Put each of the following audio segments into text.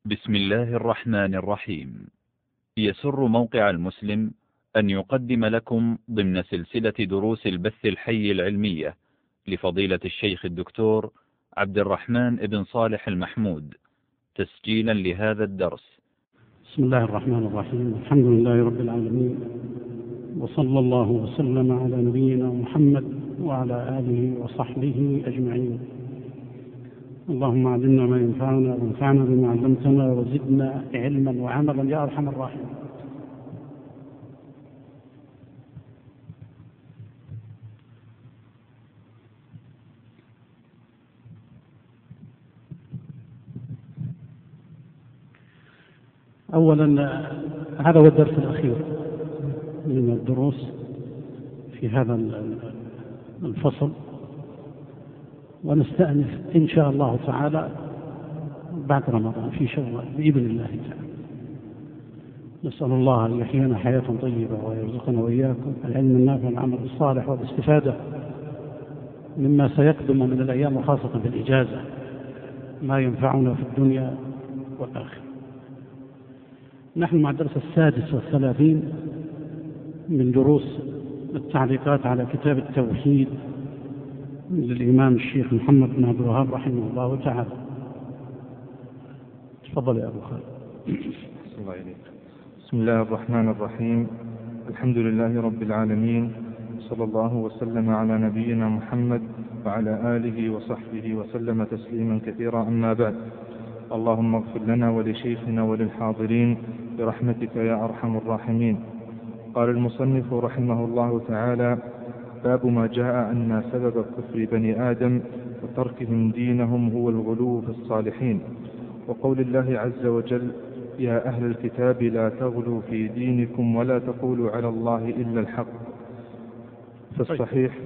بسم الله الرحمن الرحيم. يسر موقع المسلم أن يقدم لكم ضمن سلسلة دروس البث الحي العلمية لفضيلة الشيخ الدكتور عبد الرحمن بن صالح المحمود تسجيلا لهذا الدرس. بسم الله الرحمن الرحيم. الحمد لله رب العالمين، وصلى الله وسلم على نبينا محمد وعلى آله وصحبه أجمعين. اللهم علمنا ما ينفعنا وانفعنا بما علمتنا وزدنا علما وعملا يا أرحم الراحمين. أولا، هذا هو الدرس الأخير من الدروس في هذا الفصل، ونستأنف إن شاء الله تعالى بعد رمضان في شوال بإذن الله تعالى. نسأل الله أن يحيينا حياة طيبة ويرزقنا وإياكم العلم النافع والعمل الصالح والاستفادة مما سيقدم من الأيام، وخاصة في الإجازة ما ينفعنا في الدنيا والآخرة. نحن مع الدرس 36 من دروس التعليقات على كتاب التوحيد للإمام الشيخ محمد بن عبد الوهاب رحمه الله تعالى. تفضل يا أبو خالد. بسم الله الرحمن الرحيم. الحمد لله رب العالمين، صلى الله وسلم على نبينا محمد وعلى آله وصحبه وسلم تسليما كثيرا، أما بعد. اللهم اغفر لنا ولشيخنا وللحاضرين برحمتك يا أرحم الراحمين. قال المصنف رحمه الله تعالى: باب ما جاء أن سبب كفر بني آدم وتركهم دينهم هو الغلو في الصالحين، وقول الله عز وجل: يا أهل الكتاب لا تغلوا في دينكم ولا تقولوا على الله إلا الحق. فالصحيح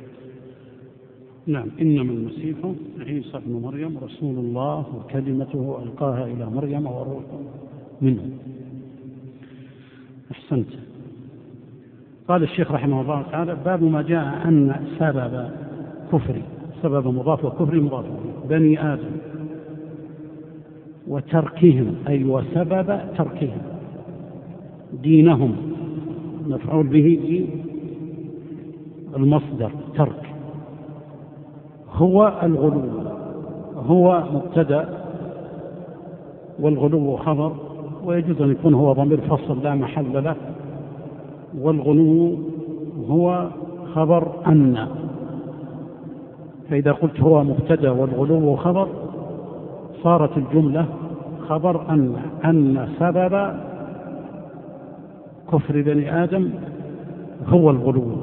نعم، إنما المسيح عيسى ابن مريم رسول الله وكلمته ألقاها إلى مريم وروح منه. أحسنت. قال الشيخ رحمه الله تعالى: باب ما جاء أن سبب كفر، سبب مضاف وكفر مضاف، بني آدم وتركهم، أي وسبب تركهم دينهم، مفعول به المصدر ترك، هو الغلو، هو مبتدأ والغلو خبر، ويجوز أن يكون هو ضمير فصل لا محل له، والغلو هو خبر أن. فإذا قلت هو مبتدأ والغلو خبر صارت الجملة خبر أن سبب كفر بني آدم هو الغلو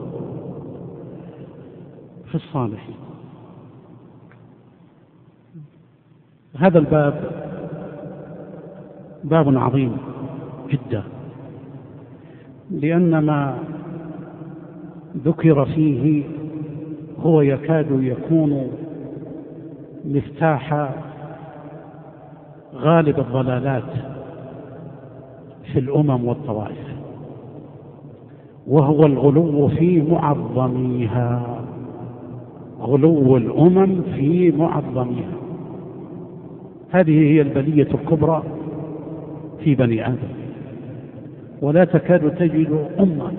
في الصالحين. هذا الباب باب عظيم جدا، لأن ما ذكر فيه هو يكاد يكون مفتاح غالب الضلالات في الأمم والطوائف، وهو الغلو في معظميها، غلو الأمم في معظميها. هذه هي البلية الكبرى في بني آدم، ولا تكاد تجد أمة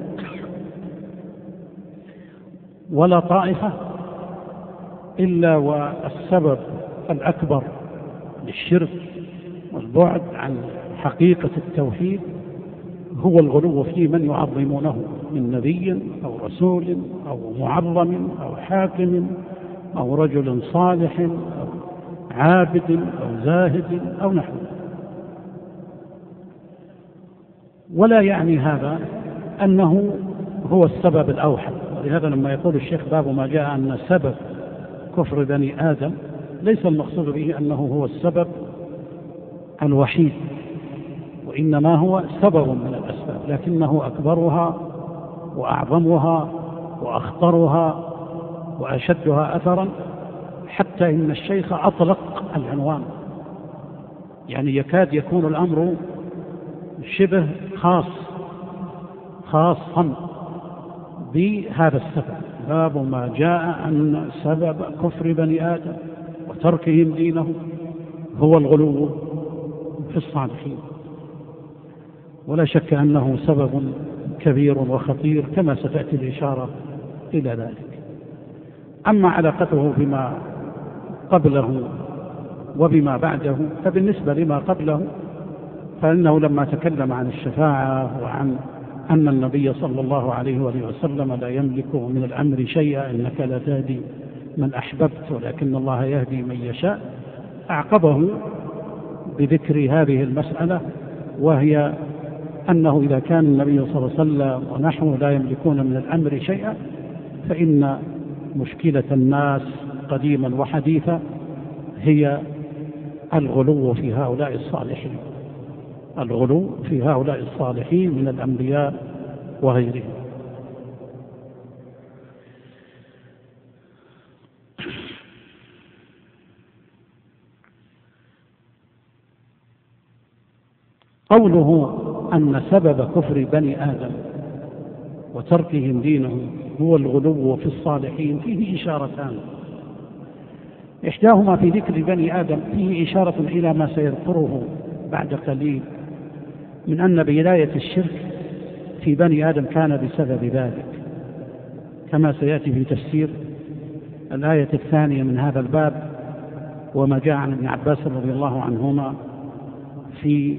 ولا طائفة إلا والسبب الأكبر للشرك والبعد عن حقيقة التوحيد هو الغلو في من يعظمونه من نبي أو رسول أو معظم أو حاكم أو رجل صالح أو عابد أو زاهد أو نحوه. ولا يعني هذا أنه هو السبب الأوحد. ولهذا لما يقول الشيخ باب ما جاء أن سبب كفر بني آدم، ليس المقصود به أنه هو السبب الوحيد، وإنما هو سبب من الأسباب، لكنه أكبرها وأعظمها وأخطرها وأشدها أثرا، حتى إن الشيخ أطلق العنوان، يعني يكاد يكون الأمر شبه خاصا بهذا السبب. باب ما جاء أن سبب كفر بني آدم وتركهم دينهم هو الغلو في الصالحين، ولا شك أنه سبب كبير وخطير كما ستأتي الإشارة إلى ذلك. أما علاقته بما قبله وبما بعده، فبالنسبة لما قبله فإنه لما تكلم عن الشفاعة وعن أن النبي صلى الله عليه وسلم لا يملك من الأمر شيئا، إنك لا تهدي من أحببت ولكن الله يهدي من يشاء، أعقبه بذكر هذه المسألة، وهي أنه إذا كان النبي صلى الله عليه وسلم ونحن لا يملكون من الأمر شيئا، فإن مشكلة الناس قديما وحديثا هي الغلو في هؤلاء الصالحين، الغلو في هؤلاء الصالحين من الأنبياء وغيرهم. قوله أن سبب كفر بني آدم وتركهم دينهم هو الغلو في الصالحين فيه إشارتان، إحداهما في ذكر بني آدم فيه إشارة إلى ما سيذكره بعد قليل من أن بداية الشرك في بني آدم كان بسبب ذلك، كما سيأتي في تفسير الآية الثانية من هذا الباب، وما جاء عن ابن عباس رضي الله عنهما في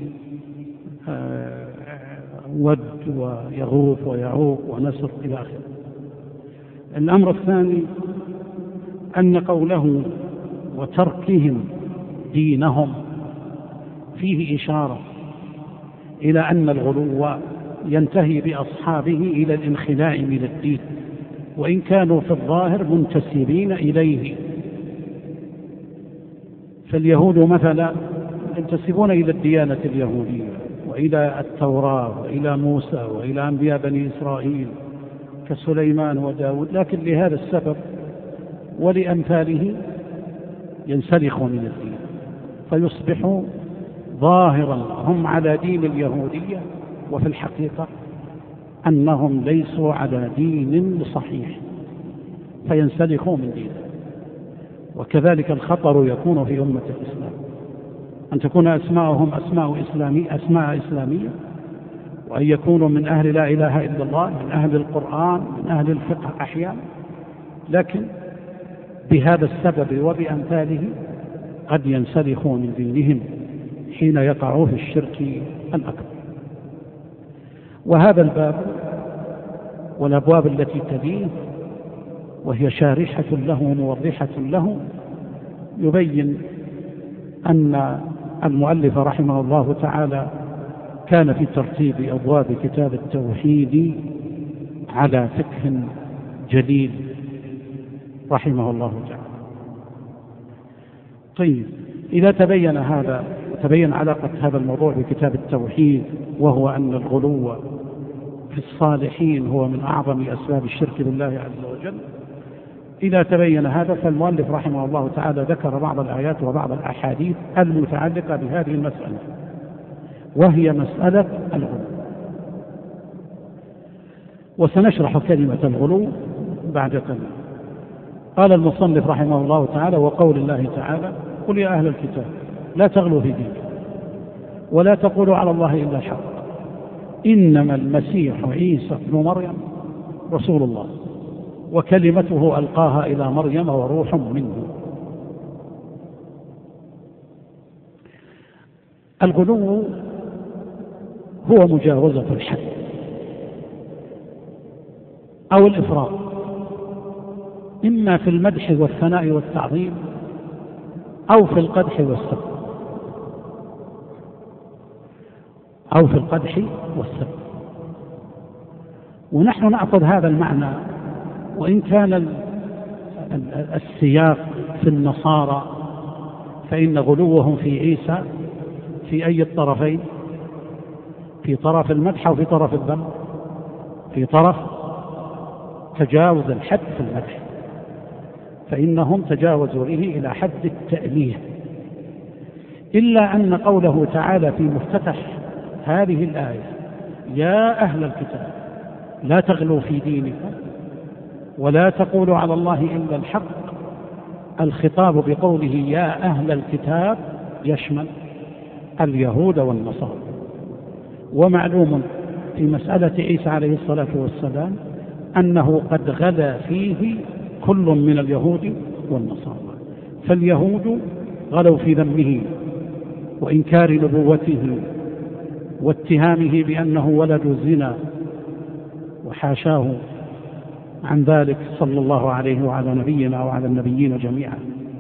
ود ويغوث ويعوق ونسر إلى آخره. الأمر الثاني أن قوله وتركهم دينهم فيه إشارة إلى أن الغلو ينتهي بأصحابه إلى الانخلاع من الدين، وإن كانوا في الظاهر منتسبين إليه. فاليهود مثلا ينتسبون إلى الديانة اليهودية وإلى التوراة وإلى موسى وإلى أنبياء بني إسرائيل كسليمان وداود، لكن لهذا السبب ولأمثاله ينسلخوا من الدين فيصبحوا ظاهرا هم على دين اليهودية، وفي الحقيقة أنهم ليسوا على دين صحيح فينسلخوا من دينه. وكذلك الخطر يكون في أمة الإسلام أن تكون أسماءهم أسماء إسلامية، وأن يكونوا من أهل لا إله إلا الله، من أهل القرآن، من أهل الفقه أحيانا، لكن بهذا السبب وبأمثاله قد ينسلخوا من دينهم حين يقعوا في الشرك الأكبر. وهذا الباب والأبواب التي تليه وهي شارحة له وموضحة له يبين أن المؤلف رحمه الله تعالى كان في ترتيب أبواب كتاب التوحيد على فقه جليل رحمه الله تعالى. طيب، إذا تبين هذا وتبين علاقة هذا الموضوع بكتاب التوحيد، وهو أن الغلو في الصالحين هو من أعظم أسباب الشرك بالله عز وجل، إذا تبين هذا فالمؤلف رحمه الله تعالى ذكر بعض الآيات وبعض الأحاديث المتعلقة بهذه المسألة، وهي مسألة الغلو. وسنشرح كلمة الغلو بعد قليل. قال المصنف رحمه الله تعالى: وقول الله تعالى: قل يا أهل الكتاب لا تغلوا في دينكم ولا تقولوا على الله إلا الحق إنما المسيح عيسى ابن مريم رسول الله وكلمته ألقاها إلى مريم وروح منه. الغلو هو مجاوزة الحد أو الإفراط، إما في المدح والثناء والتعظيم أو في القدح والسب، أو في القدح والسب. ونحن نأخذ هذا المعنى، وإن كان السياق في النصارى فإن غلوهم في عيسى في أي الطرفين؟ في طرف المدح أو في طرف الذم؟ في طرف تجاوز الحد في المدح، فإنهم تجاوزوا به إلى حد التأليه. إلا أن قوله تعالى في مفتتح هذه الآية: يا أهل الكتاب لا تغلوا في دينكم ولا تقولوا على الله إلا الحق، الخطاب بقوله يا أهل الكتاب يشمل اليهود والنصارى. ومعلوم في مسألة عيسى عليه الصلاة والسلام أنه قد غلا فيه كل من اليهود والنصارى. فاليهود غلوا في ذمه وإنكار نبوته واتهامه بأنه ولد الزنا، وحاشاه عن ذلك صلى الله عليه وعلى نبينا وعلى النبيين جميعا.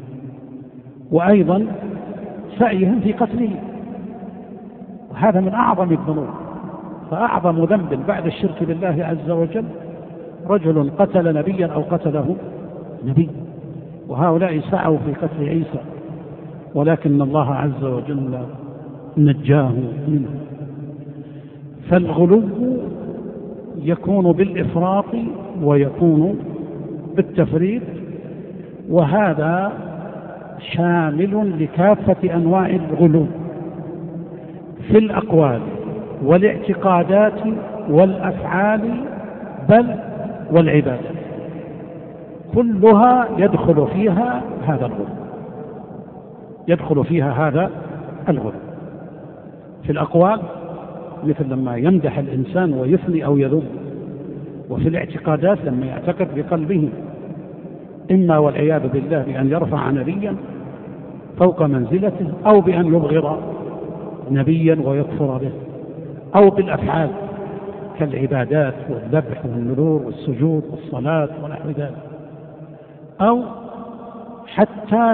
وأيضا سعيهم في قتله، وهذا من أعظم الذنوب. فأعظم ذنب بعد الشرك بالله عز وجل رجل قتل نبيا أو قتله نبي، وهؤلاء سعوا في قتل عيسى، ولكن الله عز وجل نجاه منه. فالغلو يكون بالإفراط ويكون بالتفريط، وهذا شامل لكافة أنواع الغلو في الأقوال والاعتقادات والأفعال بل والعبادات، كلها يدخل فيها هذا الغلو، يدخل فيها هذا الغلو. في الأقوال مثل لما يمدح الإنسان ويثني أو يذم، وفي الاعتقادات لما يعتقد بقلبه إما والعياذ بالله بأن يرفع نبيا فوق منزلته، أو بأن يبغض نبيا ويكفر به، أو بالأفعال كالعبادات والذبح والنذور والسجود والصلاة ونحو ذلك، أو حتى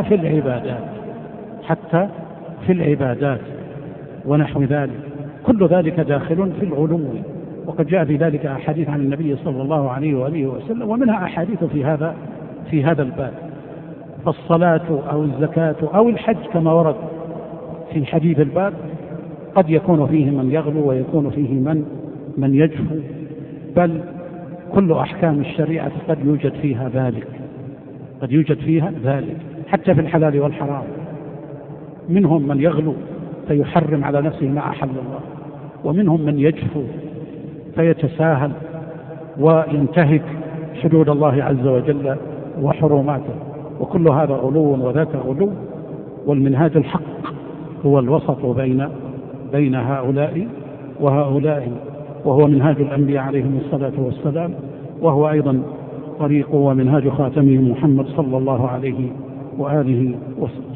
في العبادات ونحو ذلك، كل ذلك داخل في الغلو. وقد جاء في ذلك أحاديث عن النبي صلى الله عليه وآله وسلم، ومنها أحاديث في هذا الباب. فالصلاة أو الزكاة أو الحج كما ورد في حديث الباب قد يكون فيه من يغلو ويكون فيه من يجفو، بل كل أحكام الشريعة قد يوجد فيها ذلك حتى في الحلال والحرام. منهم من يغلو فيحرم على نفسه ما أحل الله، ومنهم من يجفو فيتساهل وينتهك حدود الله عز وجل وحرماته، وكل هذا غلو وذاك غلو. والمنهاج الحق هو الوسط بين هؤلاء وهؤلاء، وهو منهاج الأنبياء عليهم الصلاة والسلام، وهو أيضا طريق ومنهاج خاتمه محمد صلى الله عليه وآله وسلم.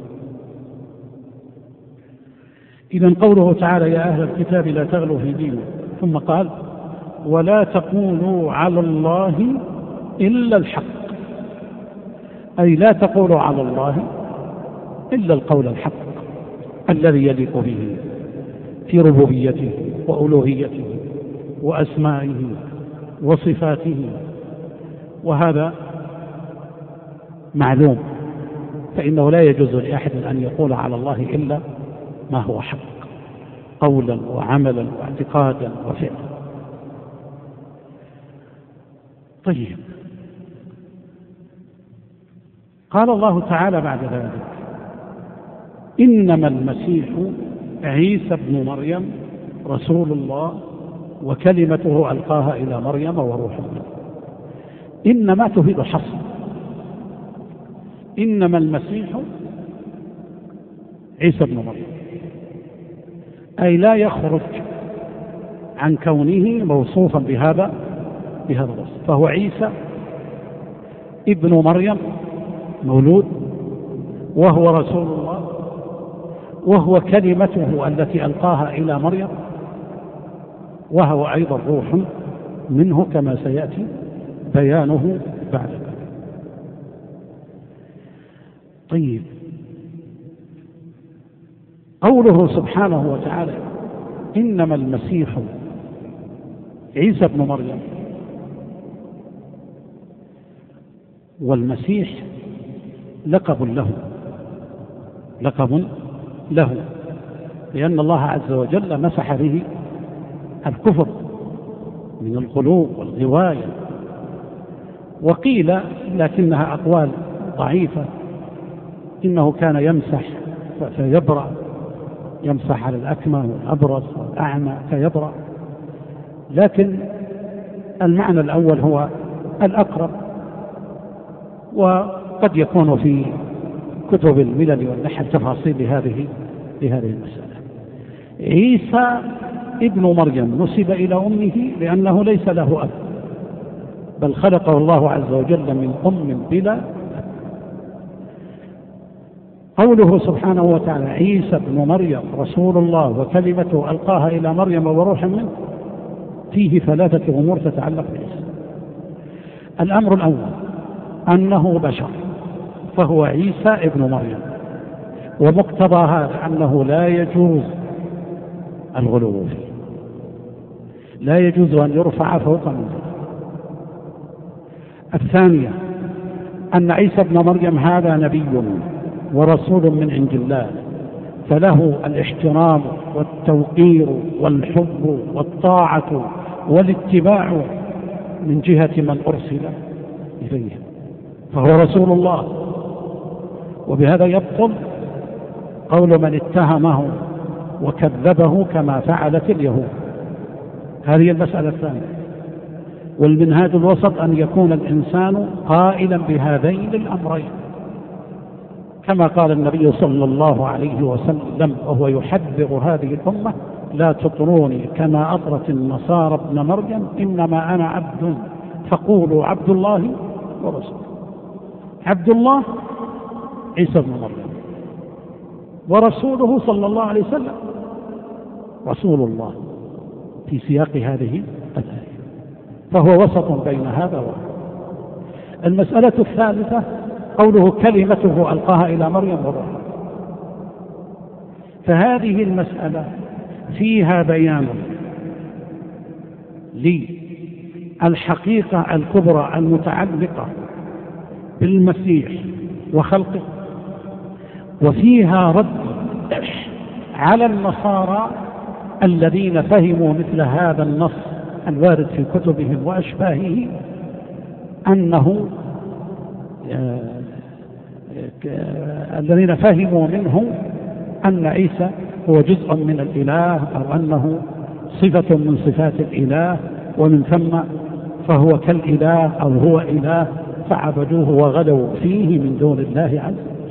إذن قوله تعالى: يا أهل الكتاب لا تغلوا في دينكم، ثم قال: ولا تقولوا على الله إلا الحق، أي لا تقولوا على الله إلا القول الحق الذي يليق به في ربوبيته وألوهيته وأسمائه وصفاته. وهذا معلوم، فإنه لا يجوز لأحد أن يقول على الله إلا ما هو حق، قولا وعملا واعتقادا وفعلا. طيب، قال الله تعالى بعد ذلك: إنما المسيح عيسى ابن مريم رسول الله وكلمته ألقاها إلى مريم وروح منه. إنما تفيد حصر، إنما المسيح عيسى ابن مريم، أي لا يخرج عن كونه موصوفا بهذا الوصف، فهو عيسى ابن مريم مولود، وهو رسول الله، وهو كلمته التي ألقاها إلى مريم، وهو أيضا روح منه كما سيأتي بيانه بعد ذلك. طيب، قوله سبحانه وتعالى: إنما المسيح عيسى ابن مريم، والمسيح لقب له، لأن الله عز وجل مسح به الكفر من القلوب والغواية. وقيل، لكنها أقوال ضعيفة، إنه كان يمسح فيبرأ، يمسح على الأكمى والأبرص والأعمى فيبرأ، لكن المعنى الأول هو الأقرب، وقد يكون في كتب الملل والنحل تفاصيل لهذه المسألة. عيسى ابن مريم نسب إلى أمه لأنه ليس له أب، بل خلقه الله عز وجل من أم بلا أب. قوله سبحانه وتعالى عيسى ابن مريم رسول الله وكلمته ألقاها إلى مريم وروح منه، فيه 3 أمور تتعلق بعيسى. الأمر الأول أنه بشر، فهو عيسى ابن مريم، ومقتضى هذا أنه لا يجوز الغلو فيه، لا يجوز أن يرفع فوق منزله. الثانية أن عيسى ابن مريم هذا نبي ورسول من عند الله، فله الاحترام والتوقير والحب والطاعة والاتباع من جهة من أرسل إليه، فهو رسول الله. وبهذا يبطل قول من اتهمه وكذبه كما فعلت اليهود. هذه المسألة الثانية. والمنهاج الوسط أن يكون الإنسان قائلا بهذين الأمرين، كما قال النبي صلى الله عليه وسلم وهو يحذر هذه الأمة: لا تطروني كما أطرت النصارى ابن مريم، إنما أنا عبد فقولوا عبد الله ورسوله. عبد الله عيسى بن مريم، ورسوله صلى الله عليه وسلم رسول الله في سياق هذه الآية، فهو وسط بين هذا وهذا. المسألة الثالثة قوله كلمته ألقاها إلى مريم وروح، فهذه المسألة فيها بيان للحقيقة الكبرى المتعلقة بالمسيح وخلقه، وفيها رد على النصارى الذين فهموا مثل هذا النص الوارد في كتبهم وأشباهه أنه الذين فهموا منه أن عيسى هو جزء من الإله، أو أنه صفة من صفات الإله، ومن ثم فهو كالإله أو هو إله، فعبدوه وغلوا فيه من دون الله عز وجل.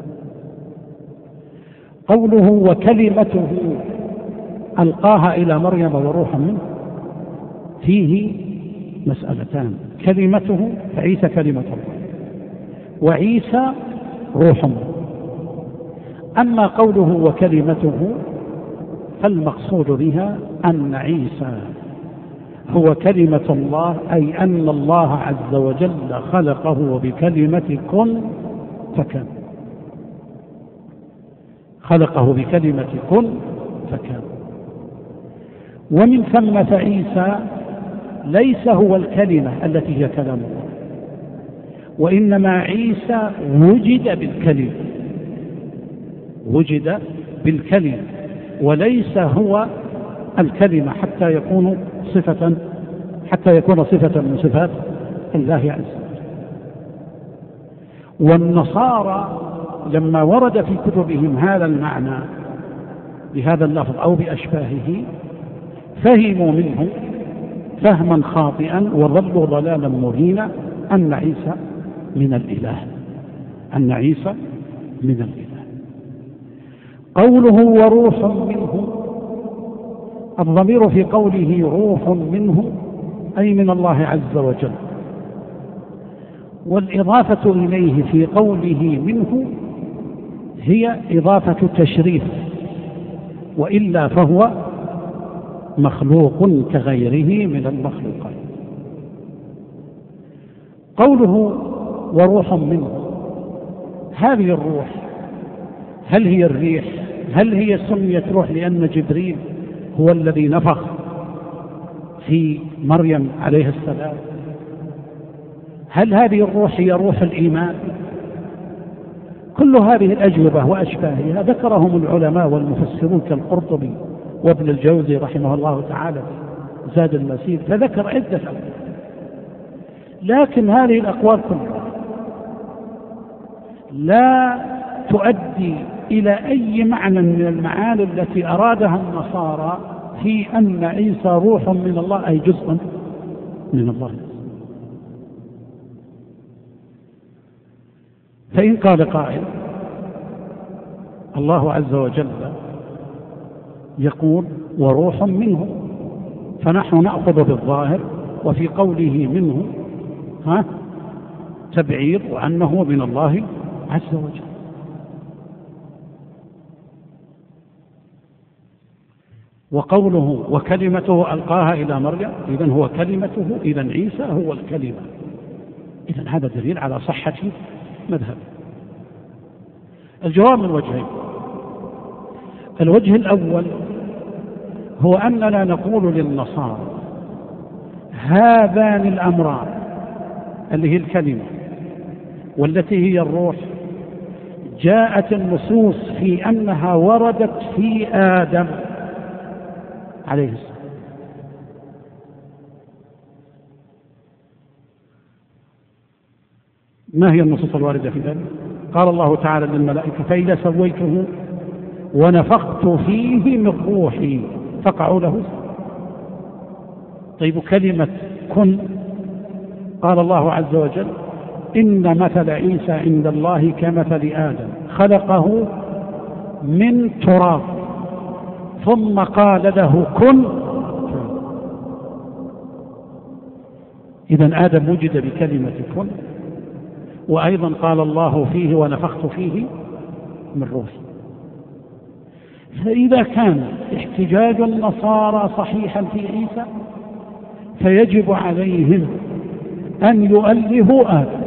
قوله وكلمته ألقاها إلى مريم وروح منه، فيه مسألتان: كلمته فعيسى كلمة الله، وعيسى روح منه. أما قوله وكلمته فالمقصود بها أن عيسى هو كلمة الله، أي أن الله عز وجل خلقه بكلمة كن فكان، خلقه بكلمة كن فكان. ومن ثم فعيسى ليس هو الكلمة التي هي كلام الله، وإنما عيسى وجد بالكلمة، وجد بالكلمة، وليس هو الكلمة حتى يكون صفة من صفات الله عز وجل. والنصارى لما ورد في كتبهم هذا المعنى بهذا اللفظ أو بأشباهه فهموا منه فهما خاطئا وضلوا ضلالا مبينا أن عيسى من الإله، أن عيسى من الإله. قوله وروح منه، الضمير في قوله روح منه أي من الله عز وجل، والإضافة إليه في قوله منه هي إضافة تشريف، وإلا فهو مخلوق كغيره من المخلوقات. قوله وروح منه، هذه الروح هل هي الريح؟ هل هي سميت روح لأن جبريل هو الذي نفخ في مريم عليه السلام؟ هل هذه الروح هي روح الإيمان؟ كل هذه الأجوبة وأشباهها ذكرهم العلماء والمفسرون كالقرطبي وابن الجوزي رحمه الله تعالى زاد المسير، فذكر عدة أقوال، لكن هذه الأقوال كلها لا تؤدي إلى أي معنى من المعاني التي أرادها النصارى في أن عيسى روح من الله أي جزء من الله. فإن قال قائل الله عز وجل يقول وروح منه، فنحن نأخذ بالظاهر، وفي قوله منه تبعير وأنه من الله عز وجل. وقوله وكلمته ألقاها إلى مريم، إذن هو كلمته، إذن عيسى هو الكلمة، إذن هذا دليل على صحة مذهب. الجواب من وجهين. الوجه الأول هو أننا نقول للنصارى هذان الأمران اللي هي الكلمة والتي هي الروح جاءت النصوص في أنها وردت في آدم عليه السلام. ما هي النصوص الواردة في ذلك؟ قال الله تعالى للملائكة فإذا سويته ونفخت فيه من روحي فقعوا له. طيب كلمة كن، قال الله عز وجل إن مثل عيسى عند الله كمثل آدم خلقه من تراب ثم قال له كن. إذن آدم وجد بكلمة كن، وأيضا قال الله فيه ونفخت فيه من روحي. فإذا كان احتجاج النصارى صحيحا في عيسى فيجب عليهم أن يؤلهوا آدم.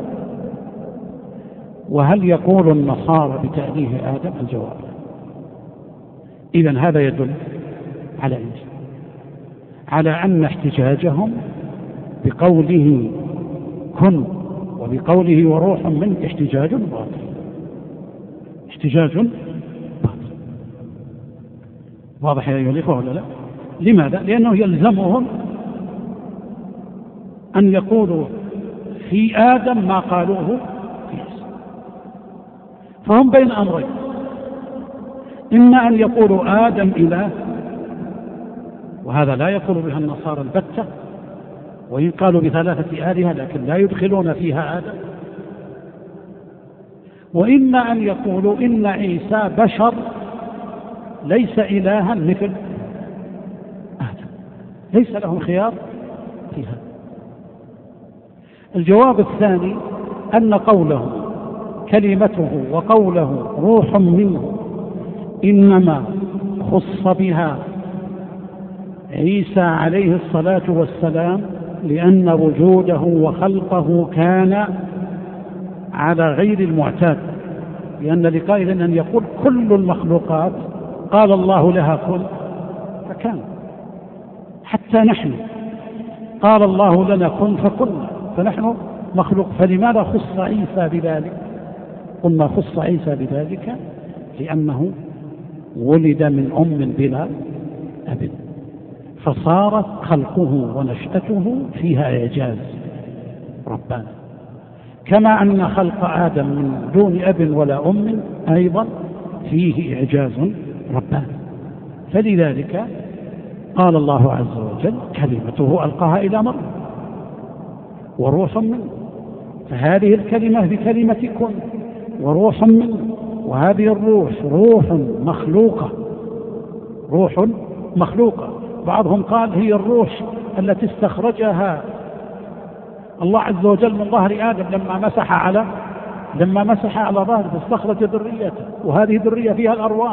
وهل يقول النصارى بتأليه آدم؟ الجواب إذن هذا يدل على عيسى، على أن احتجاجهم بقوله كن وبقوله وروح من احتجاج باطل، احتجاج باطل. واضح يا أيها الإخوة ولا لا؟ لماذا؟ لأنه يلزمهم أن يقولوا في آدم ما قالوه في عيسى، فهم بين أمرين: إما أن يقولوا آدم إله، وهذا لا يقول بها النصارى البتة، وإن قالوا بثلاثة آلهة لكن لا يدخلون فيها آدم، وإما أن يقولوا إن عيسى بشر ليس إلها مثل آدم، ليس لهم خيار فيها. الجواب الثاني أن قوله كلمته وقوله روح منه إنما خص بها عيسى عليه الصلاة والسلام، لأن وجوده وخلقه كان على غير المعتاد، لأن لقائل أن يقول كل المخلوقات قال الله لها كن فكان، حتى نحن قال الله لنا كن فكنا، فنحن مخلوق. فلماذا خص عيسى بذلك؟ قلنا خص عيسى بذلك لأنه ولد من أم بلا أب، فصار خلقه ونشأته فيها إعجاز رباني، كما أن خلق آدم من دون أب ولا أم أيضا فيه إعجاز رباني. فلذلك قال الله عز وجل كلمته ألقاها إلى مريم وروح منه، فهذه الكلمة بكلمة كن وروح منه، وهذه الروح روح مخلوقة، روح مخلوقة. بعضهم قال هي الروح التي استخرجها الله عز وجل من ظهر آدم لما مسح على ظهره فاستخرج ذريته، وهذه الذرية فيها الأرواح،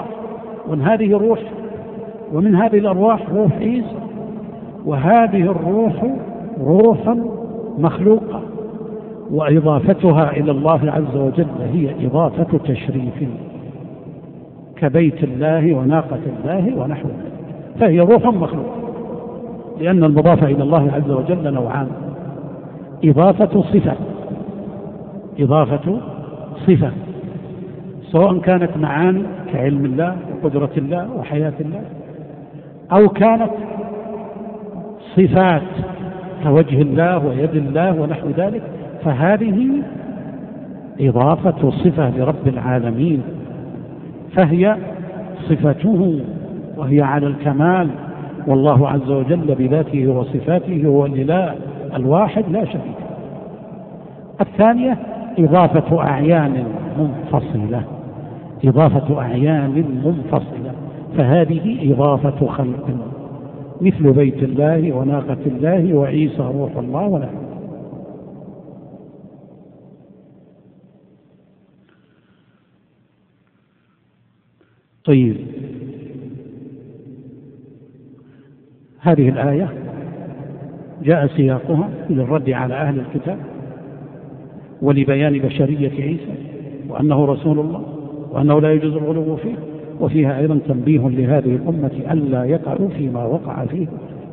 ومن هذه الأرواح روح عيسى، وهذه الروح روح مخلوقة، وإضافتها إلى الله عز وجل هي إضافة تشريف كبيت الله وناقة الله ونحو ذلك، فهي روح مخلوقة، لأن المضافة إلى الله عز وجل نوعان: إضافة صفة سواء كانت معاني كعلم الله وقدرة الله وحياة الله، أو كانت صفات كوجه الله ويد الله ونحو ذلك، فهذه إضافة صفة لرب العالمين، فهي صفته وهي على الكمال، والله عز وجل بذاته وصفاته هو الإله الواحد لا شريك. الثانية إضافة أعيان منفصلة، فهذه إضافة خلق، مثل بيت الله وناقة الله وعيسى روح الله ولا. طيب، هذه الآية جاء سياقها للرد على أهل الكتاب ولبيان بشرية عيسى وأنه رسول الله وأنه لا يجوز الغلو فيه، وفيها أيضا تنبيه لهذه الأمة ألا يقعوا فيما وقع فيه.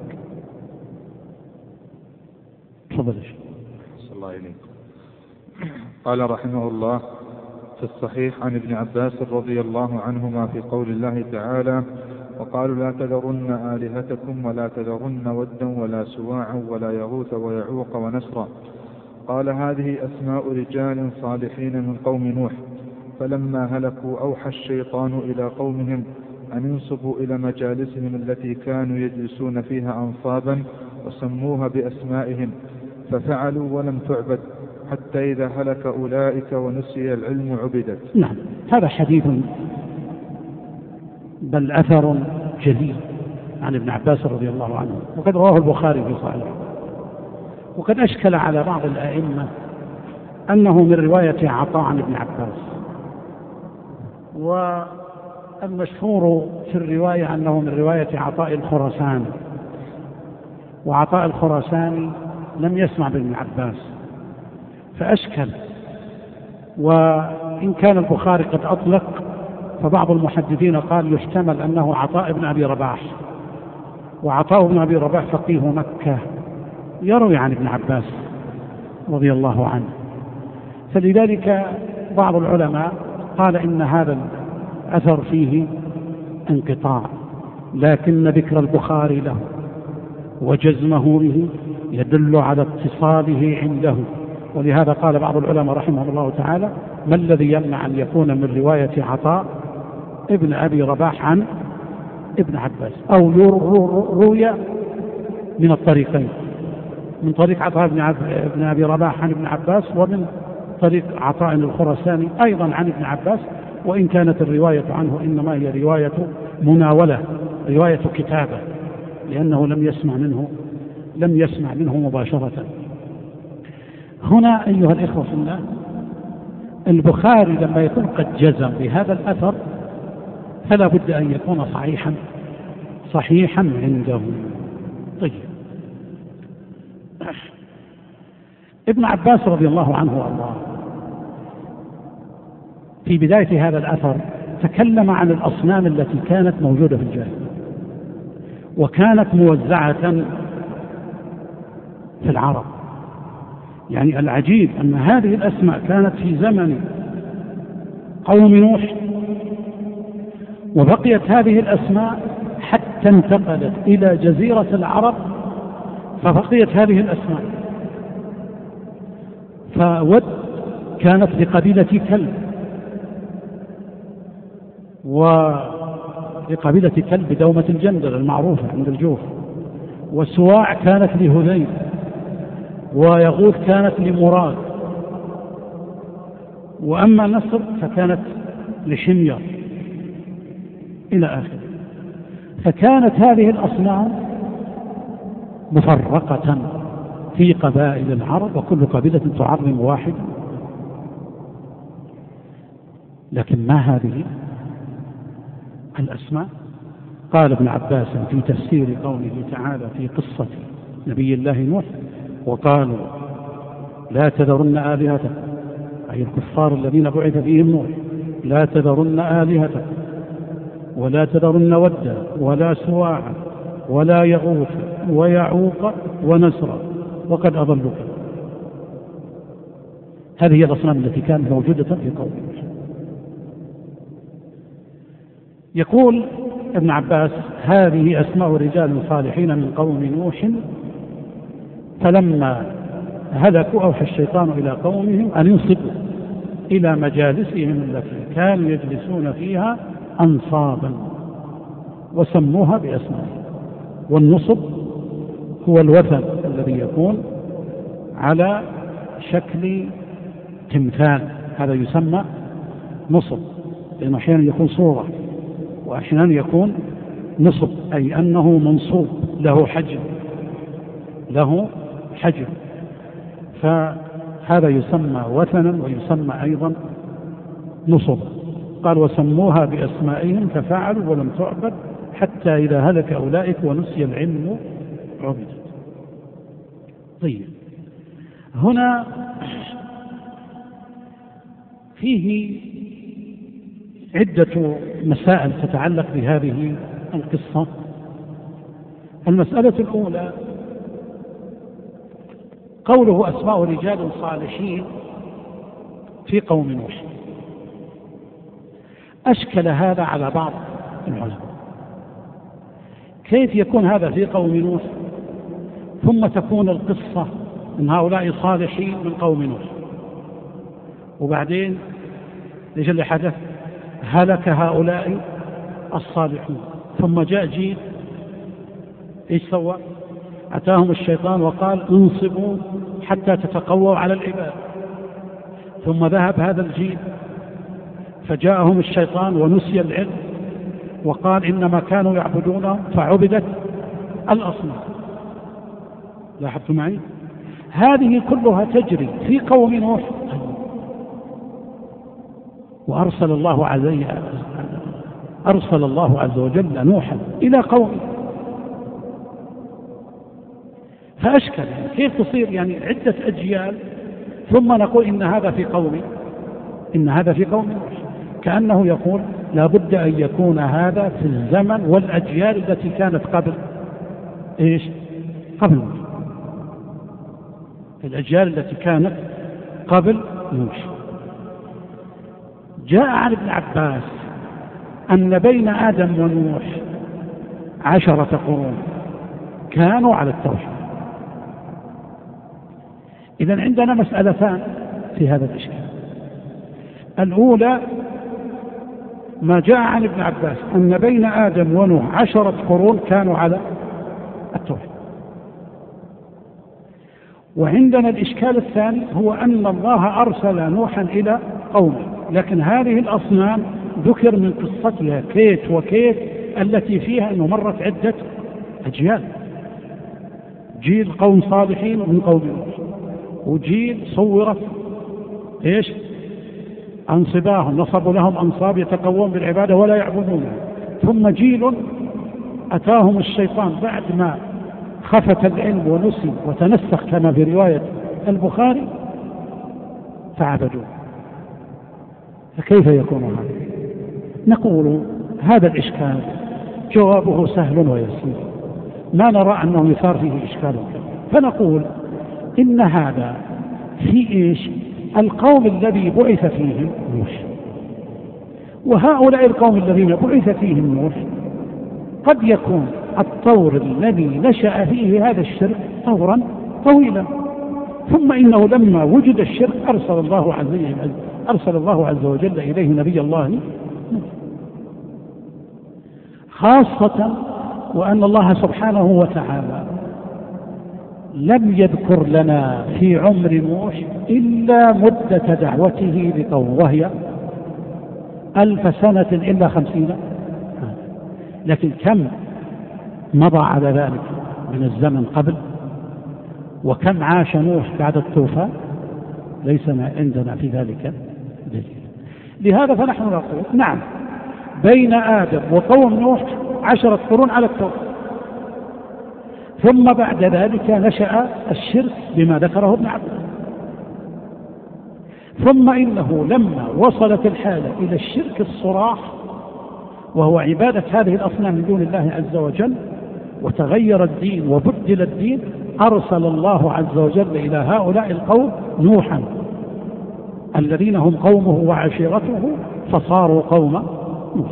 تفضل. صلى الله عليه. قال رحمه الله: في الصحيح عن ابن عباس رضي الله عنهما في قول الله تعالى: وقالوا لا تذرن آلهتكم ولا تذرن ودا ولا سواعا ولا يغوث ويعوق ونسرا. قال: هذه أسماء رجال صالحين من قوم نوح، فلما هلكوا أوحى الشيطان إلى قومهم أن ينصبوا إلى مجالسهم التي كانوا يجلسون فيها أنصابا وسموها بأسمائهم، ففعلوا ولم تعبد حتى إذا هلك أولئك ونسي العلم عبدت. نعم، هذا حديث بل أثر جليل عن ابن عباس رضي الله عنه، وقد رواه البخاري في صحيحه. وقد أشكل على بعض الأئمة أنه من رواية عطاء عن ابن عباس، والمشهور في الرواية أنه من رواية عطاء الخراساني، وعطاء الخراساني لم يسمع بابن عباس فأشكل. وإن كان البخاري قد أطلق، فبعض المحدثين قال يحتمل أنه عطاء بن أبي رباح، وعطاء بن أبي رباح فقيه مكة يروي عن ابن عباس رضي الله عنه، فلذلك بعض العلماء قال إن هذا الأثر فيه انقطاع، لكن ذكر البخاري له وجزمه به يدل على اتصاله عنده. ولهذا قال بعض العلماء رحمه الله تعالى: ما الذي يمنع أن يكون من رواية عطاء ابن أبي رباح عن ابن عباس، أو روي من الطريقين، من طريق عطاء ابن أبي رباح عن ابن عباس، ومن طريق عطاء الخراساني أيضا عن ابن عباس، وإن كانت الرواية عنه إنما هي رواية مناولة، رواية كتابة، لأنه لم يسمع منه مباشرة. هنا أيها الإخوة في الله، البخاري لما يكون قد جزم بهذا الأثر فلا بد أن يكون صحيحا عنده. طيب، ابن عباس رضي الله عنه وارضاه في بداية هذا الأثر تكلم عن الأصنام التي كانت موجودة في الجاهلية، وكانت موزعة في العرب. يعني العجيب أن هذه الأسماء كانت في زمن قوم نوح، وبقيت هذه الأسماء حتى انتقلت إلى جزيرة العرب فبقيت هذه الأسماء. فود كانت لقبيلة كلب، ولقبيلة كلب دومة الجندل المعروفة عند الجوف، وسواع كانت لهذيل، ويغوث كانت لمراد، وأما نصر فكانت لشمير إلى آخره. فكانت هذه الأصنام مفرقة في قبائل العرب، وكل قبيلة تعظم واحد. لكن ما هذه الأسماء؟ قال ابن عباس في تفسير قوله تعالى في قصة نبي الله نوح: وقالوا لا تذرن آلهتكم، أي الكفار الذين بعث فيهم نوح، لا تذرن آلهتكم ولا تذرن ودا ولا سواعا ولا يغوث ويعوق ونسرا وقد أضلوكم. هذه هي الأصنام التي كانت موجودة في قوم نوح. يقول ابن عباس: هذه أسماء رجال صالحين من قوم نوح، فلما هلكوا أوحى الشيطان إلى قومهم أن ينصبوا إلى مجالسهم التي كانوا يجلسون فيها أنصابا وسموها بأسمائهم. والنصب هو الوثن الذي يكون على شكل تمثال، هذا يسمى نصب، لأنه أحيانا يكون صورة وأحيانا يكون نصب، أي أنه منصوب له حجم، فهذا يسمى وثنا ويسمى أيضا نصبا. قال وسموها بأسمائهم ففعلوا ولم تعبد حتى إذا هلك أولئك ونسي العلم عبدت. طيب، هنا فيه عدة مسائل تتعلق بهذه القصة. المسألة الأولى قوله أسماء رجال صالحين في قوم نوح. أشكل هذا على بعض العلماء، كيف يكون هذا في قوم نوح ثم تكون القصة من هؤلاء صالحين من قوم نوح، وبعدين ليش اللي حدث؟ هلك هؤلاء الصالحون، ثم جاء جيل ايش سوى؟ أتاهم الشيطان وقال انصبوا حتى تتقووا على العباد، ثم ذهب هذا الجيل فجاءهم الشيطان ونسي العلم وقال إنما كانوا يعبدون فعبدت الأصنام. لاحظتم معي؟ هذه كلها تجري في قوم نوح، وأرسل الله عز وجل نوحا إلى قومه، فأشكل كيف تصير يعني عدة أجيال ثم نقول إن هذا في قوم نوح، كأنه يقول لا بد أن يكون هذا في الزمن والأجيال التي كانت قبل قبل نوح، الأجيال التي كانت قبل نوح. جاء عن ابن عباس أن بين آدم ونوح 10 قرون كانوا على التوحيد. إذن عندنا مسألتان في هذا الإشكال. الأولى ما جاء عن ابن عباس أن بين آدم ونوح 10 قرون كانوا على التوحيد، وعندنا الإشكال الثاني هو أن الله أرسل نوحا إلى قومه، لكن هذه الأصنام ذكر من قصتها كيت وكيت التي فيها أنه مرت عدة أجيال، جيل قوم صالحين من قوم نوح، وجيل صورت أنصباهم، نصبوا لهم أنصاب يتقوون بالعبادة ولا يعبدونها، ثم جيل أتاهم الشيطان بعد ما خفت العلم ونسي وتنسخ كما في رواية البخاري فعبدوه. فكيف يكون هذا؟ نقول هذا الإشكال جوابه سهل ويسير، ما نرى أنه يثار فيه إشكال، فنقول إن هذا في القوم الذي بعث فيهم نوح، وهؤلاء القوم الذين بعث فيهم نوح قد يكون الطور الذي نشأ فيه هذا الشرك طورا طويلا، ثم إنه لما وجد الشرك أرسل الله عز وجل إليه نبي الله، خاصة وأن الله سبحانه وتعالى لم يذكر لنا في عمر نوح إلا مدة دعوته لقومه وهي 1000 سنة إلا 50، لكن كم مضى على ذلك من الزمن قبل، وكم عاش نوح بعد الطوفان، ليس عندنا في ذلك دليل. لهذا فنحن نقول نعم بين آدم وقوم نوح 10 قرون على الطوفان، ثم بعد ذلك نشأ الشرك بما ذكره ابن عباس، ثم إنه لما وصلت الحالة إلى الشرك الصراح وهو عبادة هذه الأصنام من دون الله عز وجل وتغير الدين وبدل الدين، أرسل الله عز وجل إلى هؤلاء القوم نوحا الذين هم قومه وعشيرته فصاروا قوم نوح.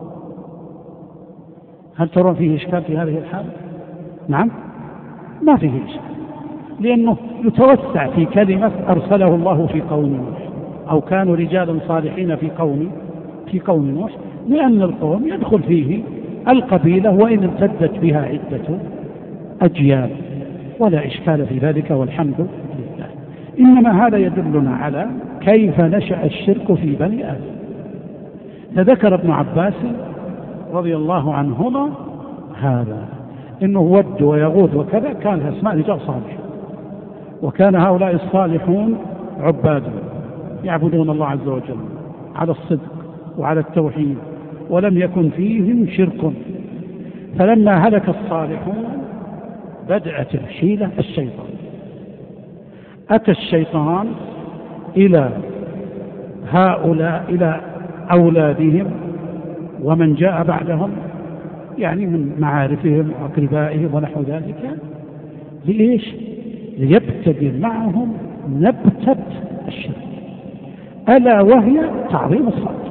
هل ترون فيه إشكال في هذه الحالة؟ نعم ما فيه إشكال، لأنه يتوسع في كلمة أرسله الله في قوم نوح أو كانوا رجالا صالحين في قوم نوح، لأن القوم يدخل فيه القبيلة وإن امتدت بها عدة أجيال، ولا إشكال في ذلك والحمد لله. إنما هذا يدلنا على كيف نشأ الشرك في بني آدم. فذكر ابن عباس رضي الله عنهما هذا، إنه ود ويغوث وكذا كانت أسماء رجال صالح، وكان هؤلاء الصالحون عبادا يعبدون الله عز وجل على الصدق وعلى التوحيد، ولم يكن فيهم شرك. فلما هلك الصالحون بدأت الحيلة الشيطان. أتى الشيطان إلى هؤلاء، إلى أولادهم ومن جاء بعدهم، يعني من معارفهم وأقربائهم ونحو ذلك، لإيش؟ ليبتدئ معهم نبتة الشرك، ألا وهي تعظيم الصلاة.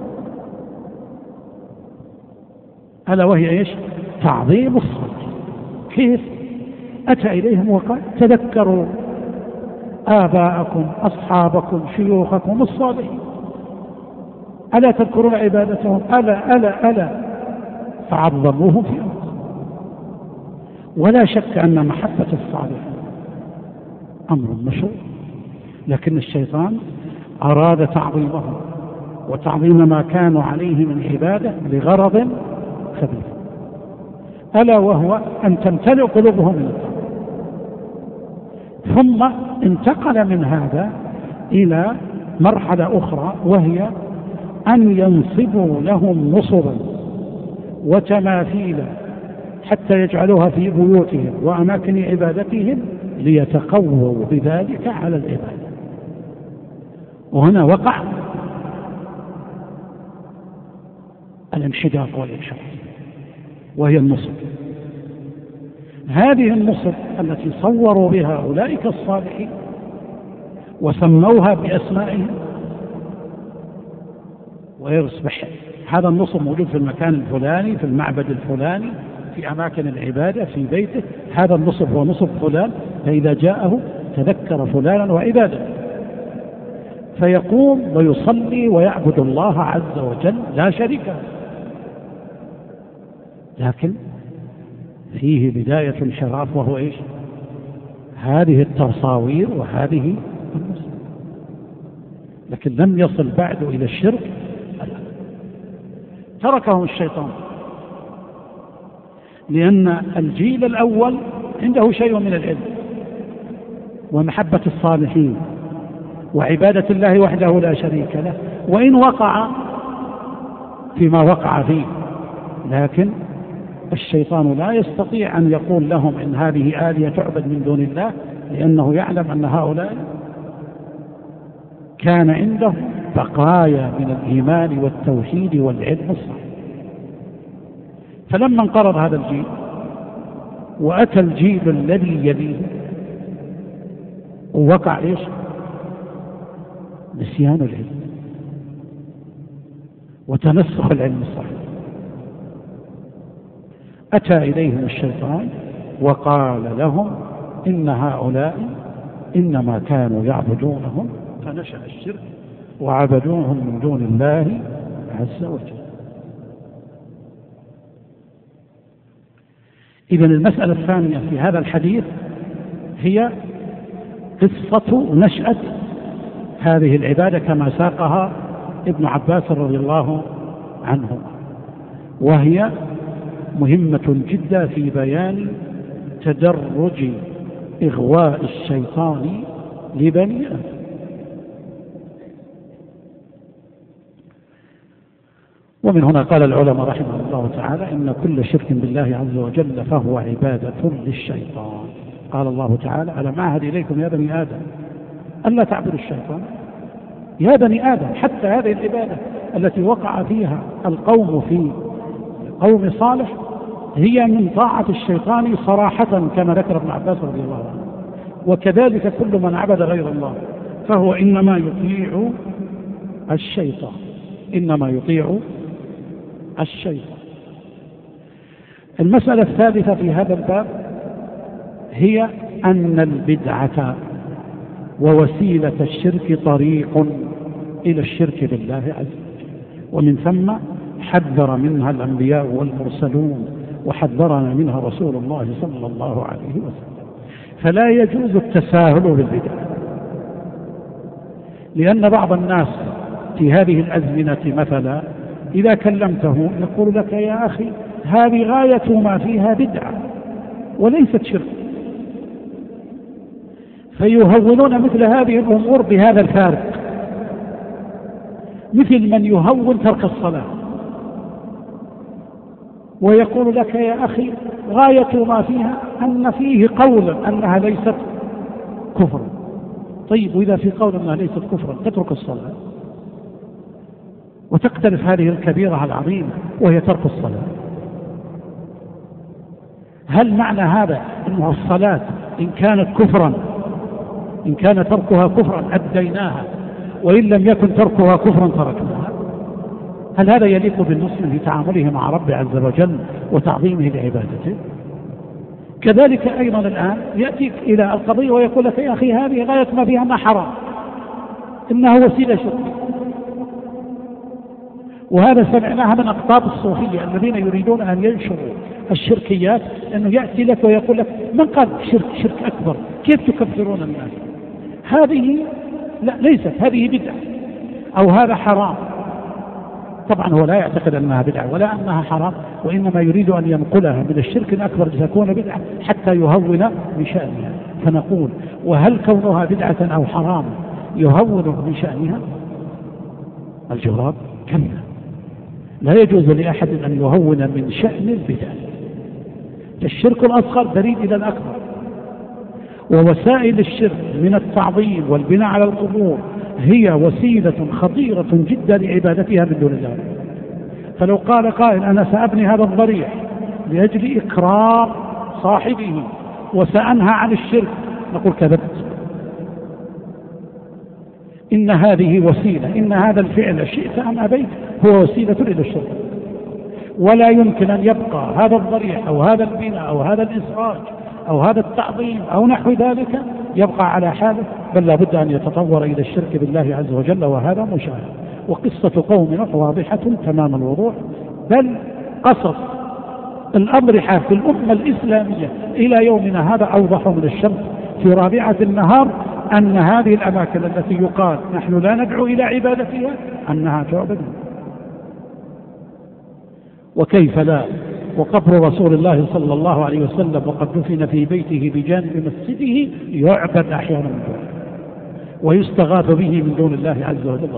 ألا وهي إيش؟ تعظيم الصلاة. كيف؟ أتى إليهم وقال: تذكروا آباءكم أصحابكم شيوخكم الصالحين، ألا تذكرون عبادتهم؟ ألا فعظموهم في أمر. ولا شك أن محبة الصالحين أمر مشروع، لكن الشيطان أراد تعظيمهم وتعظيم ما كانوا عليه من عبادة لغرض خبيث، ألا وهو أن تمتلئ قلوبهم من التقوى. ثم انتقل من هذا إلى مرحلة أخرى، وهي أن ينصبوا لهم نصبا وتماثيل حتى يجعلوها في بيوتهم وأماكن عبادتهم ليتقووا بذلك على العبادة. وهنا وقع الانحدار والإنحراف، وهي النصب. هذه النصب التي صوروا بها أولئك الصالحين وسموها بأسمائهم، ويصبح هذا النصب موجود في المكان الفلاني، في المعبد الفلاني، في أماكن العبادة، في بيته. هذا النصب هو نصب فلان، فإذا جاءه تذكر فلانا وعباده، فيقوم ويصلي ويعبد الله عز وجل لا شريك له. لكن فيه بداية انحراف، وهو إيش؟ هذه التصاوير وهذه النصب، لكن لم يصل بعد إلى الشرك. تركهم الشيطان، لأن الجيل الأول عنده شيء من العلم ومحبة الصالحين وعبادة الله وحده لا شريك له، وإن وقع فيما وقع فيه، لكن الشيطان لا يستطيع أن يقول لهم إن هذه آلهة تعبد من دون الله، لأنه يعلم أن هؤلاء كان عندهم بقايا من الإيمان والتوحيد والعلم الصحيح. فلما انقرض هذا الجيل وأتى الجيل الذي يليه، ووقع إيش؟ نسيان العلم وتنسخ العلم الصحيح. أتى إليهم الشيطان وقال لهم إن هؤلاء إنما كانوا يعبدونهم، فنشأ الشرك وعبدوهم من دون الله عز وجل. إذن المسألة الثانية في هذا الحديث هي قصة نشأة هذه العبادة كما ساقها ابن عباس رضي الله عنه، وهي مهمة جدا في بيان تدرج إغواء الشيطان لبني آدم. ومن هنا قال العلماء رحمه الله تعالى إن كل شرك بالله عز وجل فهو عبادة للشيطان. قال الله تعالى: ألم أعهد إليكم يا بني آدم ألا تعبدوا الشيطان. يا بني آدم، حتى هذه العبادة التي وقع فيها القوم في قوم صالح هي من طاعة الشيطان صراحة، كما ذكر ابن عباس رضي الله عنه. وكذلك كل من عبد غير الله فهو إنما يطيع الشيطان، إنما يطيع الشيطان. المسألة الثالثة في هذا الباب هي أن البدعة ووسيلة الشرك طريق إلى الشرك بالله عز وجل، ومن ثم حذر منها الأنبياء والمرسلون، وحذرنا منها رسول الله صلى الله عليه وسلم. فلا يجوز التساهل بالبدعة، لأن بعض الناس في هذه الأزمنة مثلا إذا كلمته يقول لك يا أخي هذه غاية ما فيها بدعة وليست شرك، فيهونون مثل هذه الأمور بهذا الفارق، مثل من يهون ترك الصلاة ويقول لك يا أخي غاية ما فيها أن فيه قولا أنها ليست كفر. طيب وإذا في قول أنها ليست كفرا تترك الصلاة وتقترف هذه الكبيرة العظيمة وهي ترك الصلاة. هل معنى هذا أن الصلاة إن كانت كفرا، إن كان تركها كفرا أديناها وإن لم يكن تركها كفرا تركناها؟ هل هذا يليق بالمسلم في تعامله مع ربه عز وجل وتعظيمه لعبادته؟ كذلك أيضا الآن يأتيك إلى القضية ويقول لك يا أخي هذه غاية ما فيها ما حرام، إنها وسيلة شرك. وهذا سمعناها من أقطاب الصوفية الذين يريدون أن ينشروا الشركيات، أنه يأتي لك ويقول لك من قال شرك أكبر؟ كيف تكفرون الناس؟ هذه لا ليست، هذه بدعة أو هذا حرام. طبعا هو لا يعتقد أنها بدعة ولا أنها حرام، وإنما يريد أن ينقلها من الشرك الأكبر لتكون بدعة حتى يهون من شأنها. فنقول وهل كونها بدعة أو حرام يهون من شأنها؟ الجواب كلا، لا يجوز لأحد أن يهون من شأن البدع. الشرك الأصغر دليل إلى الأكبر، ووسائل الشرك من التعظيم والبناء على القبور هي وسيلة خطيرة جدا لعبادتها من دون الله. فلو قال قائل أنا سأبني هذا الضريح لأجل إكرام صاحبه وسأنهى عن الشرك، نقول كذبت. إن هذه وسيلة، إن هذا الفعل شئت أم أبيت هو وسيلة إلى الشرك، ولا يمكن أن يبقى هذا الضريح أو هذا البناء أو هذا الإسراج أو هذا التعظيم أو نحو ذلك يبقى على حاله، بل لابد أن يتطور إلى الشرك بالله عز وجل، وهذا مشاهد. وقصة قوم نوح واضحة تمام الوضوح، بل قصص الأضرحة في الأمة الإسلامية إلى يومنا هذا أوضح من الشمس في رابعة النهار، أن هذه الأماكن التي يقال نحن لا ندعو إلى عبادتها أنها تعبد. وكيف لا، وقبر رسول الله صلى الله عليه وسلم وقد دفن في بيته بجانب مسجده يعبد أحيانا من دونه ويستغاث به من دون الله عز وجل.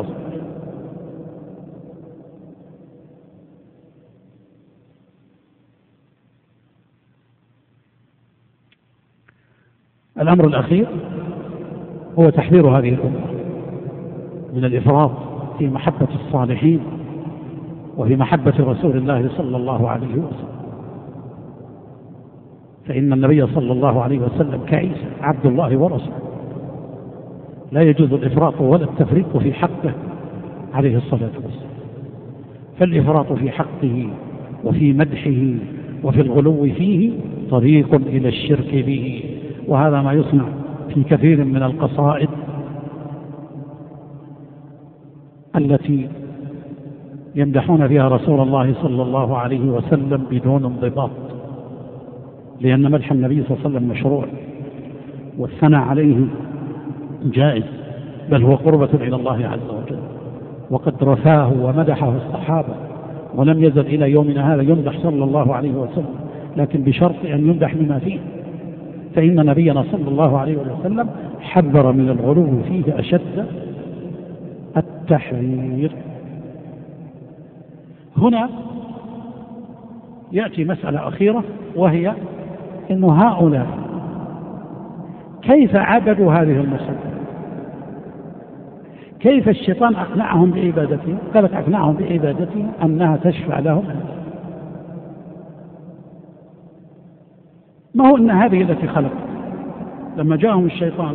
الأمر الأخير هو تحذير هذه الأمة من الإفراط في محبة الصالحين وفي محبة رسول الله صلى الله عليه وسلم. فإن النبي صلى الله عليه وسلم كعيسى عبد الله ورسوله، لا يجوز الإفراط ولا التفريط في حقه عليه الصلاة والسلام. فالإفراط في حقه وفي مدحه وفي الغلو فيه طريق إلى الشرك به، وهذا ما يصنع في كثير من القصائد التي يمدحون فيها رسول الله صلى الله عليه وسلم بدون انضباط، لأن مدح النبي صلى الله عليه وسلم مشروع والثناء عليه جائز، بل هو قربة إلى الله عز وجل، وقد رفاه ومدحه الصحابة، ولم يزل إلى يومنا هذا يمدح صلى الله عليه وسلم، لكن بشرط أن يمدح بما فيه. فإن نبينا صلى الله عليه وسلم حذر من الغلو فيه أشد التحذير. هنا يأتي مسألة أخيرة، وهي أن هؤلاء كيف عبدوا هذه النصوص؟ كيف الشيطان أقنعهم بعبادتهم؟ قالت أقنعهم بعبادتهم أنها تشفع لهم. ما هو أن هذه التي خلقت؟ لما جاءهم الشيطان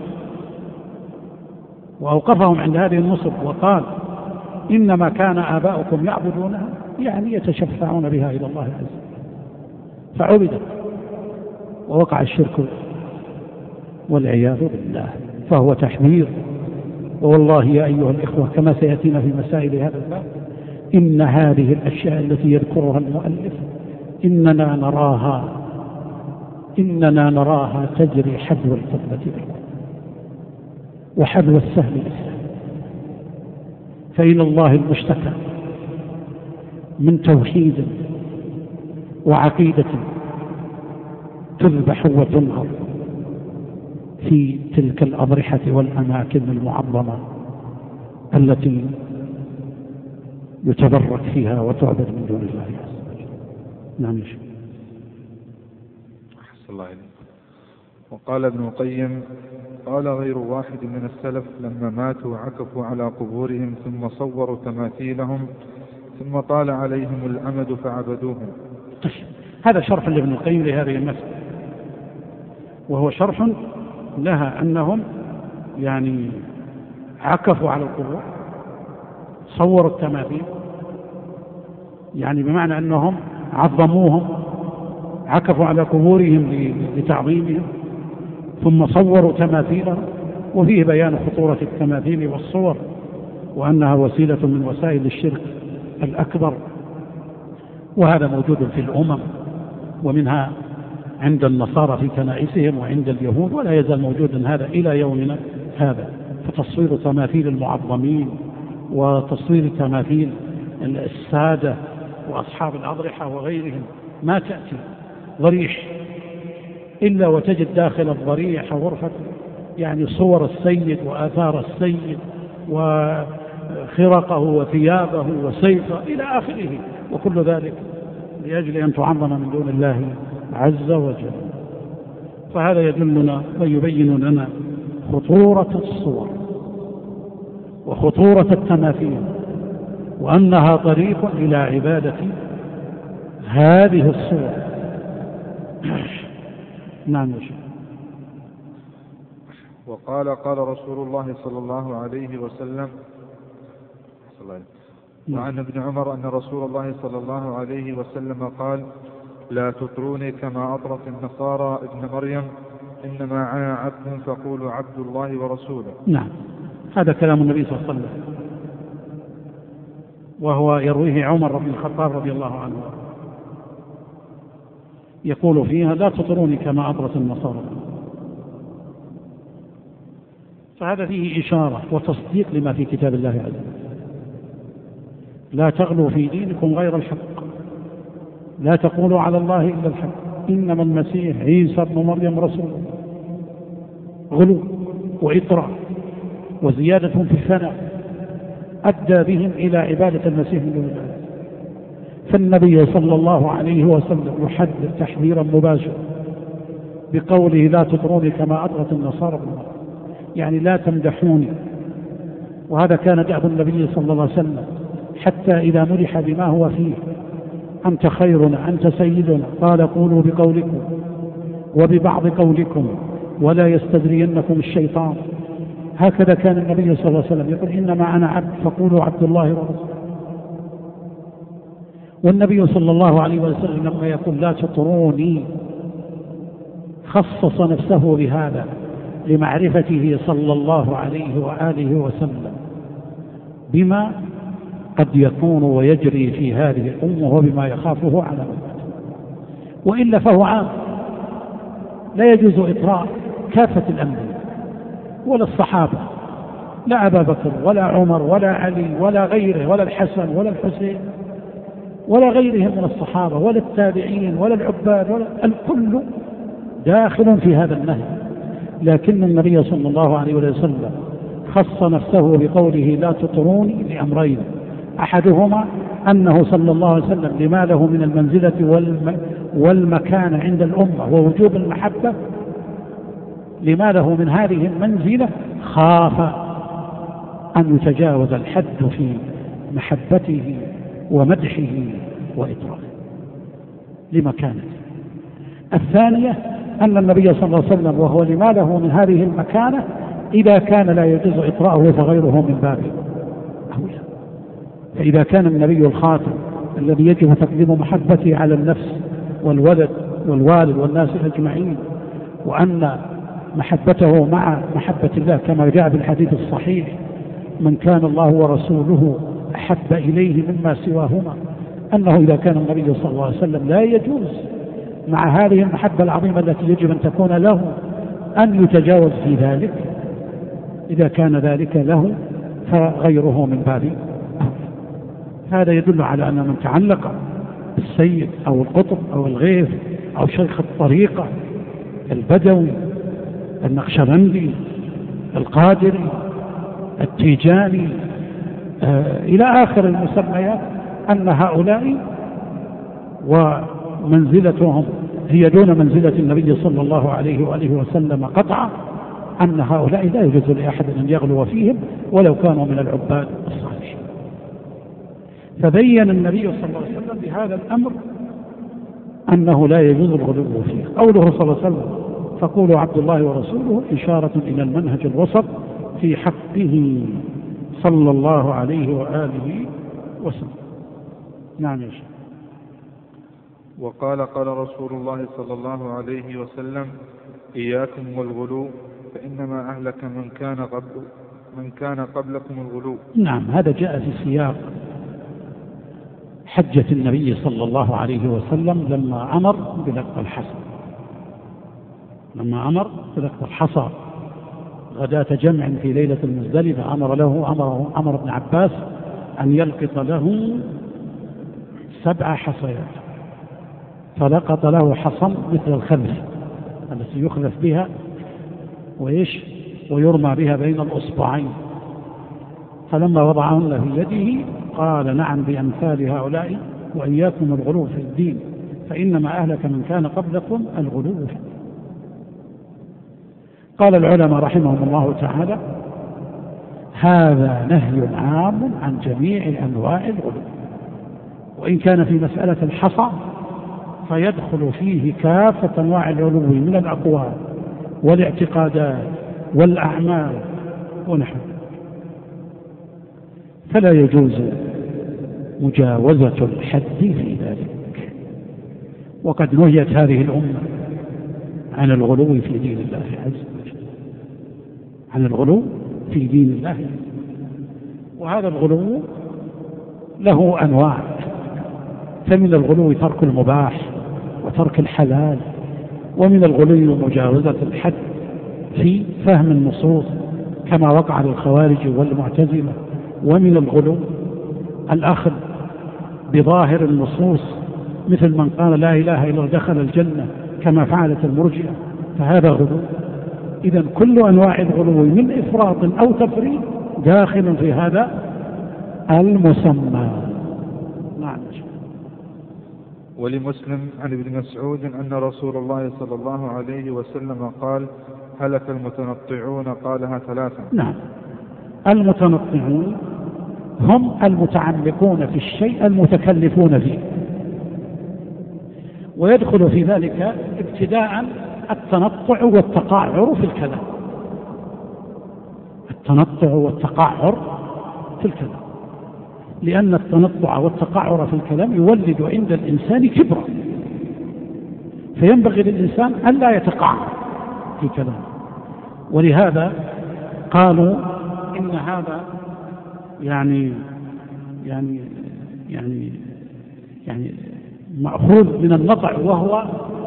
وأوقفهم عند هذه النصب وقال إنما كان آباؤكم يعبدونها، يعني يتشفعون بها إلى الله عز وجل، فعبدت ووقع الشرك والعياذ بالله. فهو تحذير. والله يا أيها الإخوة كما سيأتينا في مسائل هذا الباب، إن هذه الأشياء التي يذكرها المؤلف إننا نراها تجري حذو القبة وحذو السهم بالسهم، فإلى الله المشتكى من توحيد وعقيدة تذبح وتنهر في تلك الأضرحة والأماكن المعظمة التي يتبرك فيها وتعبد من دون الله عز وجل. نعم يا شيخ. أحسن الله إليك. وقال ابن القيم: قال غير واحد من السلف لما ماتوا عكفوا على قبورهم ثم صوروا تماثيلهم ثم طال عليهم الأمد فعبدوهم. هذا شرح لابن القيم لهذه المسألة، وهو شرح لها أنهم يعني عكفوا على القبور، صوروا التماثيل، يعني بمعنى أنهم عظموهم، عكفوا على قبورهم لتعظيمهم، ثم صوروا تماثيلهم. وفيه بيان خطورة التماثيل والصور، وأنها وسيلة من وسائل الشرك الأكبر، وهذا موجود في الأمم، ومنها عند النصارى في كنائسهم وعند اليهود، ولا يزال موجودا هذا إلى يومنا هذا. فتصوير تماثيل المعظمين وتصوير تماثيل السادة وأصحاب الأضرحة وغيرهم، ما تأتي ضريح إلا وتجد داخل الضريح غرفة يعني صور السيد وآثار السيد وخرقه وثيابه وسيفه إلى آخره، وكل ذلك لأجل أن تعظم من دون الله عز وجل. فهذا يدلنا ويبين لنا خطورة الصور وخطورة التماثيل، وأنها طريق إلى عبادة هذه الصور. نعم يا شيخ. وقال: قال رسول الله صلى الله عليه وسلم: وعن ابن عمر أن رسول الله صلى الله عليه وسلم قال: لا تطروني كما أطرت النصارى ابن مريم، إنما أنا عبد فقولوا عبد الله ورسوله. نعم، هذا كلام النبي صلى الله عليه وسلم، وهو يرويه عمر بن الخطاب رضي الله عنه، يقول فيها: لا تطروني كما أطرت النصارى. فهذا فيه إشارة وتصديق لما في كتاب الله عز وجل: لا تغلوا في دينكم غير الحق، لا تقولوا على الله إلا الحق، إنما المسيح عيسى بن مريم رسول. غلو وإطراء وزيادة في الثناء أدى بهم إلى عبادة المسيح من دون الله. فالنبي صلى الله عليه وسلم يحذر تحذيرا مباشرا بقوله: لا تطروني كما أطرت النصارى ابن مريم، يعني لا تمدحوني. وهذا كان دأب النبي صلى الله عليه وسلم، حتى إذا مدح بما هو فيه: أنت خيرنا، أنت سيدنا، قال: قولوا بقولكم وببعض قولكم ولا يستدرينكم الشيطان. هكذا كان النبي صلى الله عليه وسلم يقول: إنما أنا عبد فقولوا عبد الله ورسوله. والنبي صلى الله عليه وسلم لما يقول لا تطروني خصص نفسه بهذا لمعرفته صلى الله عليه وآله وسلم بما قد يكون ويجري في هذه الأمة وبما يخافه على أمته، وإلا فهو عام، لا يجوز إطراء كافة الأنبياء ولا الصحابة، لا أبا بكر ولا عمر ولا علي ولا غيره ولا الحسن ولا الحسين ولا غيرهم من الصحابة ولا التابعين ولا العباد ولا الكل داخل في هذا النهي. لكن النبي صلى الله عليه وسلم خص نفسه بقوله لا تطروني لأمرين: أحدهما أنه صلى الله عليه وسلم لما له من المنزلة والمكان عند الأمة ووجوب المحبة، لما له من هذه المنزلة خاف أن يتجاوز الحد في محبته ومدحه وإطراءه لمكانته. الثانية أن النبي صلى الله عليه وسلم وهو لما له من هذه المكانة إذا كان لا يجوز إطراءه فغيره من بابه أولى. فإذا كان النبي الخاتم الذي يجب تقديم محبته على النفس والولد والوالد والناس أجمعين، وأن محبته مع محبة الله كما جاء بالحديث الصحيح: من كان الله ورسوله أحب إليه مما سواهما، أنه إذا كان النبي صلى الله عليه وسلم لا يجوز مع هذه المحبة العظيمة التي يجب أن تكون له أن يتجاوز في ذلك، إذا كان ذلك له فغيره من باب. هذا يدل على أن من تعلق بالسيد أو القطب أو الغيث أو شيخ الطريقة البدوي النقشبندي القادري التيجاني إلى آخر المسميات، أن هؤلاء ومنزلتهم هي دون منزلة النبي صلى الله عليه وآله وسلم قطعا، أن هؤلاء لا يجوز لأحد أن يغلو فيهم ولو كانوا من العباد الصالحين. فبين النبي صلى الله عليه وسلم بهذا الأمر أنه لا يجوز الغلو فيه. قوله صلى الله عليه وسلم فقولوا عبد الله ورسوله إشارة إلى المنهج الوسط في حقه صلى الله عليه وآله وسلم. نعم يا شيخ. وقال قال رسول الله صلى الله عليه وسلم إياكم والغلو فإنما أهلك من كان قبلكم الغلو. نعم، هذا جاء في سياق حجة النبي صلى الله عليه وسلم لما أمر بلقط الحصى غداة جمع في ليلة المزدلفة، أمر ابن عباس أن يلقط له 7 حصيات، فلقط له حصى مثل الخذف التي يخذف بها ويرمى بها بين الأصبعين، فلما وضعهن في يده قال نعم بأمثال هؤلاء وإياكم الغلو في الدين فإنما أهلك من كان قبلكم الغلو في الدين. قال العلماء رحمهم الله تعالى هذا نهي عام عن جميع أنواع الغلو، وإن كان في مسألة الحصى فيدخل فيه كافة أنواع الغلو من الأقوال والاعتقادات والأعمال ونحو، فلا يجوز مجاوزة الحد في ذلك. وقد نهيت هذه الأمة عن الغلو في دين الله عز وجل، عن الغلو في دين الله، وهذا الغلو له أنواع، فمن الغلو ترك المباح وترك الحلال، ومن الغلو مجاوزة الحد في فهم النصوص كما وقع للخوارج والمعتزلة، ومن الغلو الأخذ بظاهر النصوص مثل من قال لا إله إلا الله دخل الجنة كما فعلت المرجئة، فهذا غلو. إذن كل أنواع الغلو من إفراط أو تفريط داخل في هذا المسمى. نعم. ولمسلم عن ابن مسعود أن رسول الله صلى الله عليه وسلم قال هلك المتنطعون، قالها 3. نعم، المتنطعون هم المتعمقون في الشيء المتكلفون فيه، ويدخل في ذلك ابتداء التنطع والتقعر في الكلام، التنطع والتقعر في الكلام، لأن التنطع والتقعر في الكلام يولد عند الإنسان كبرا، فينبغي للإنسان أن لا يتقعر في كلامه. ولهذا قالوا إن هذا يعني مأخوذ من النطع، وهو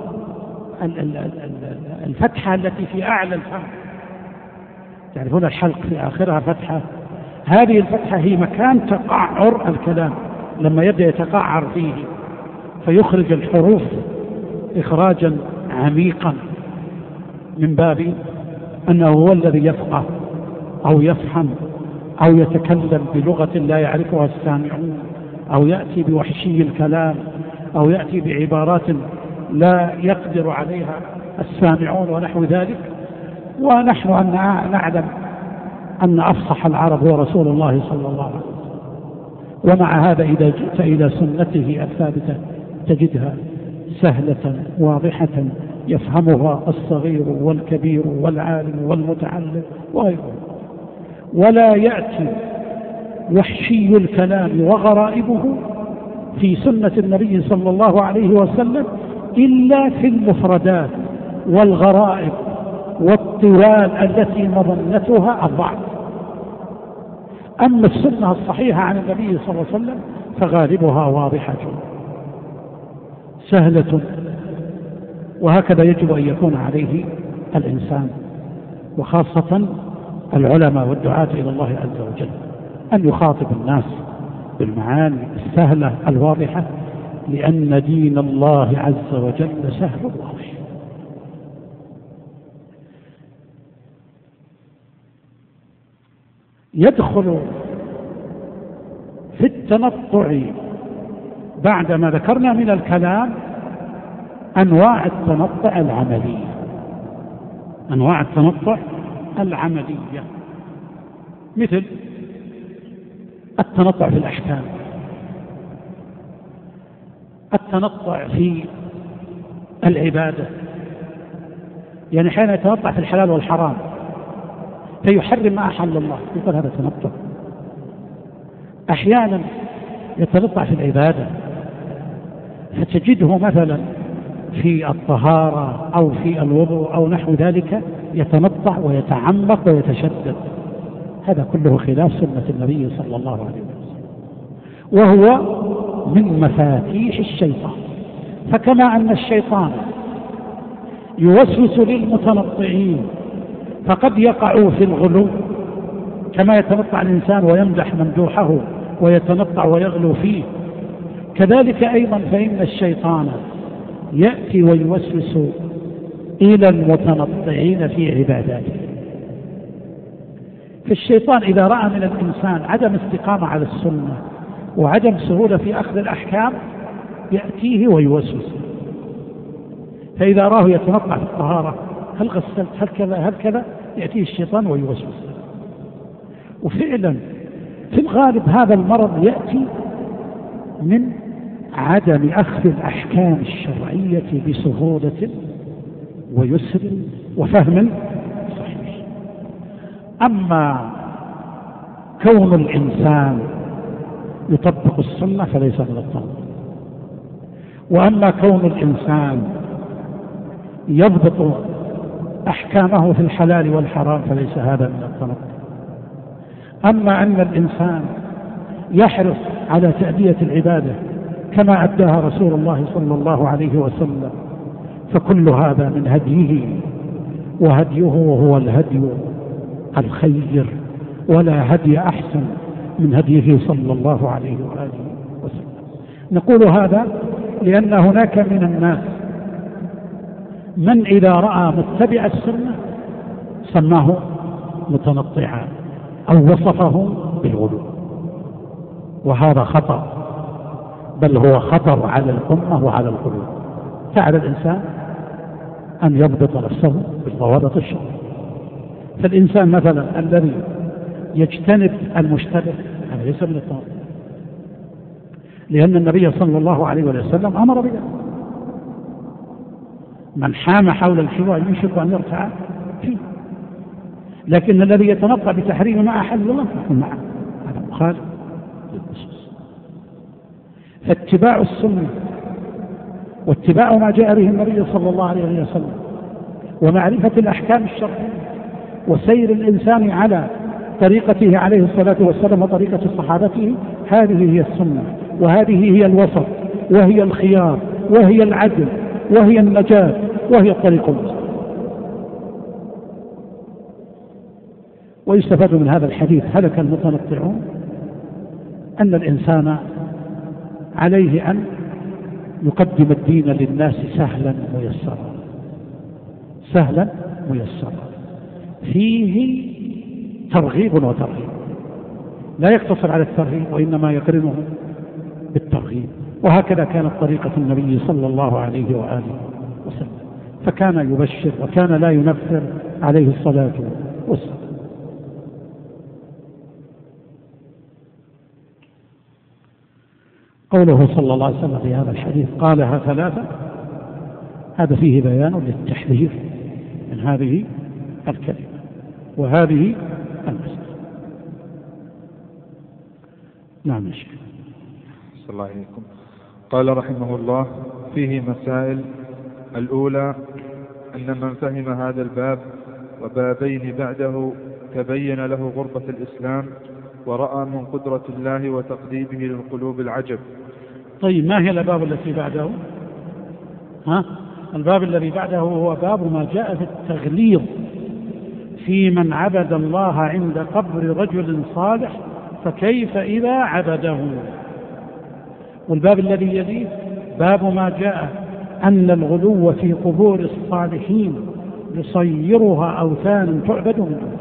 الفتحة التي في أعلى الفم، تعرفون الحلق في آخرها فتحة، هذه الفتحة هي مكان تقعر الكلام، لما يبدأ يتقعر فيه فيخرج الحروف إخراجا عميقا من باب أنه هو الذي يفقه أو يفهم أو يتكلم بلغة لا يعرفها السامعون، أو يأتي بوحشي الكلام، أو يأتي بعبارات لا يقدر عليها السامعون ونحو ذلك. ونحن نعلم أن أفصح العرب هو رسول الله صلى الله عليه وسلم، ومع هذا إذا جئت إلى سنته الثابتة تجدها سهلة واضحة يفهمها الصغير والكبير والعالم والمتعلم وغيره، ولا يأتي وحشي الكلام وغرائبه في سنة النبي صلى الله عليه وسلم إلا في المفردات والغرائب والطوال التي مظنتها الضعف. أما السنة الصحيحة عن النبي صلى الله عليه وسلم فغالبها واضحة سهلة، وهكذا يجب أن يكون عليه الإنسان، وخاصة العلماء والدعاة إلى الله عز وجل، أن يخاطب الناس بالمعاني السهلة الواضحة، لأن دين الله عز وجل سهل واضح. يدخل في التنطع بعدما ذكرنا من الكلام أنواع التنطع العملية، أنواع التنطع العملية، مثل التنطع في الأحكام، التنطع في العبادة، يعني حين يتنطع في الحلال والحرام فيحرم ما أحل الله يقول هذا تنطع. أحيانا يتنطع في العبادة فتجده مثلا في الطهارة أو في الوضوء أو نحو ذلك يتنطع ويتعمق ويتشدد، هذا كله خلاف سنة النبي صلى الله عليه وسلم، وهو من مفاتيح الشيطان. فكما أن الشيطان يوسوس للمتنطعين فقد يقعوا في الغلو، كما يتنطع الإنسان ويمدح ممدوحه ويتنطع ويغلو فيه، كذلك أيضا فإن الشيطان يأتي ويوسوس إلى المتنطعين في عباداته. فالشيطان إذا رأى من الإنسان عدم استقامة على السنة وعدم سهولة في أخذ الأحكام يأتيه ويوسوس. فإذا راه يتنطع في الطهارة، هل غسلت، هل كذا، هل كذا، يأتيه الشيطان ويوسوس. وفعلا في الغالب هذا المرض يأتي من عدم أخذ الأحكام الشرعية بسهولة ويسر وفهم صحيح. أما كون الإنسان يطبق السنة فليس من التنطع، وأما كون الإنسان يضبط أحكامه في الحلال والحرام فليس هذا من التنطع. أما أن الإنسان يحرص على تأدية العبادة كما أداها رسول الله صلى الله عليه وسلم فكل هذا من هديه، وهديه هو الهدي الخير، ولا هدي أحسن من هديه صلى الله عليه وآله وسلم. نقول هذا لأن هناك من الناس من إذا رأى متبع السنة سماه متنطعا أو وصفه بالغلو، وهذا خطأ، بل هو خطر على الأمة وعلى القلوب. فعلى الإنسان أن يضبط نفسه بالضوابط الشرعية. فالإنسان مثلا الذي يجتنب المشتبه هذا ليس من التنطع، لأن النبي صلى الله عليه وسلم أمر بذلك. من حام حول الحوى يوشك أن يرتع فيه، لكن الذي يتنطع بتحريم ما أحل الله فهو معه، هذا مخالف للنصوص. فاتباع السنة واتباع ما جاء به النبي صلى الله عليه وسلم ومعرفة الأحكام الشرعية وسير الإنسان على طريقته عليه الصلاة والسلام وطريقة صحابته، هذه هي السنة، وهذه هي الوسط، وهي الخيار، وهي العدل، وهي النجاة، وهي الطريق المستقيم. ويستفاد من هذا الحديث هلك المتنطعون أن الإنسان عليه أن يقدم الدين للناس سهلا ميسرا، سهلا ميسرا، فيه ترغيب وترهيب، لا يقتصر على الترغيب وإنما يقرنه بالترغيب. وهكذا كانت طريقة النبي صلى الله عليه وآله وسلم، فكان يبشر وكان لا ينفر عليه الصلاة والسلام. قوله صلى الله عليه وسلم في هذا الحديث قالها ثلاثة، هذا فيه بيان للتحذير من هذه الكلمة وهذه المسألة. نعم يا شيخ. صلى الله عليكم. قال رحمه الله: فيه مسائل. الأولى أن من فهم هذا الباب وبابين بعده تبين له غربة الإسلام ورأى من قدرة الله وتقديمه للقلوب العجب. طيب، ما هي الباب التي بعده؟ الباب الذي بعده هو باب ما جاء في التغليظ في من عبد الله عند قبر رجل صالح فكيف إذا عبده. والباب الذي يليه باب ما جاء أن الغلو في قبور الصالحين يصيرها أوثانا تعبد من دونه.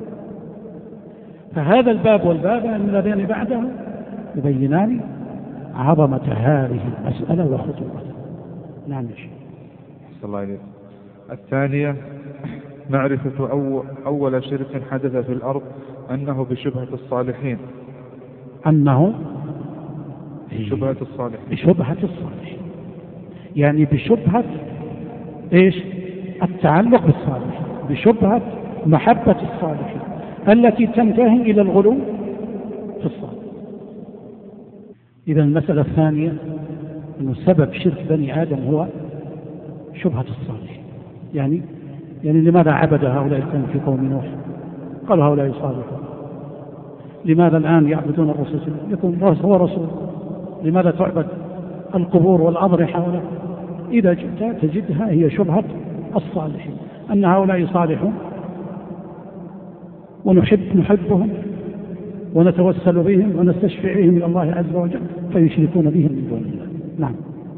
فهذا الباب والباب الذين بعده يبينان عظمة هذه المسألة وخطورتها. نعم يا شيخ. صلى الله عليه. الثانية معرفة أول شرك حدث في الأرض أنه بشبهة الصالحين. أنه بشبهة الصالحين. بشبهة الصالحين يعني بشبهة إيش؟ التعلق بالصالحين، بشبهة محبة الصالحين التي تنتهي إلى الغلو في الصالح. إذا المسألة الثانية أن سبب شرك بني آدم هو شبهة الصالحين. يعني لماذا عبد هؤلاء القوم في قوم نوح؟ قالوا هؤلاء صالحون. لماذا الآن يعبدون الرسول يكون هو رسول؟ لماذا تعبد القبور والأضرحة هؤلاء؟ إذا جئت تجدها هي شبهة الصالحين، أن هؤلاء صالحون ونحبهم ونتوسل بهم ونستشفع بهم إلى الله عز وجل فيشركون بهم من دون الله. نعم.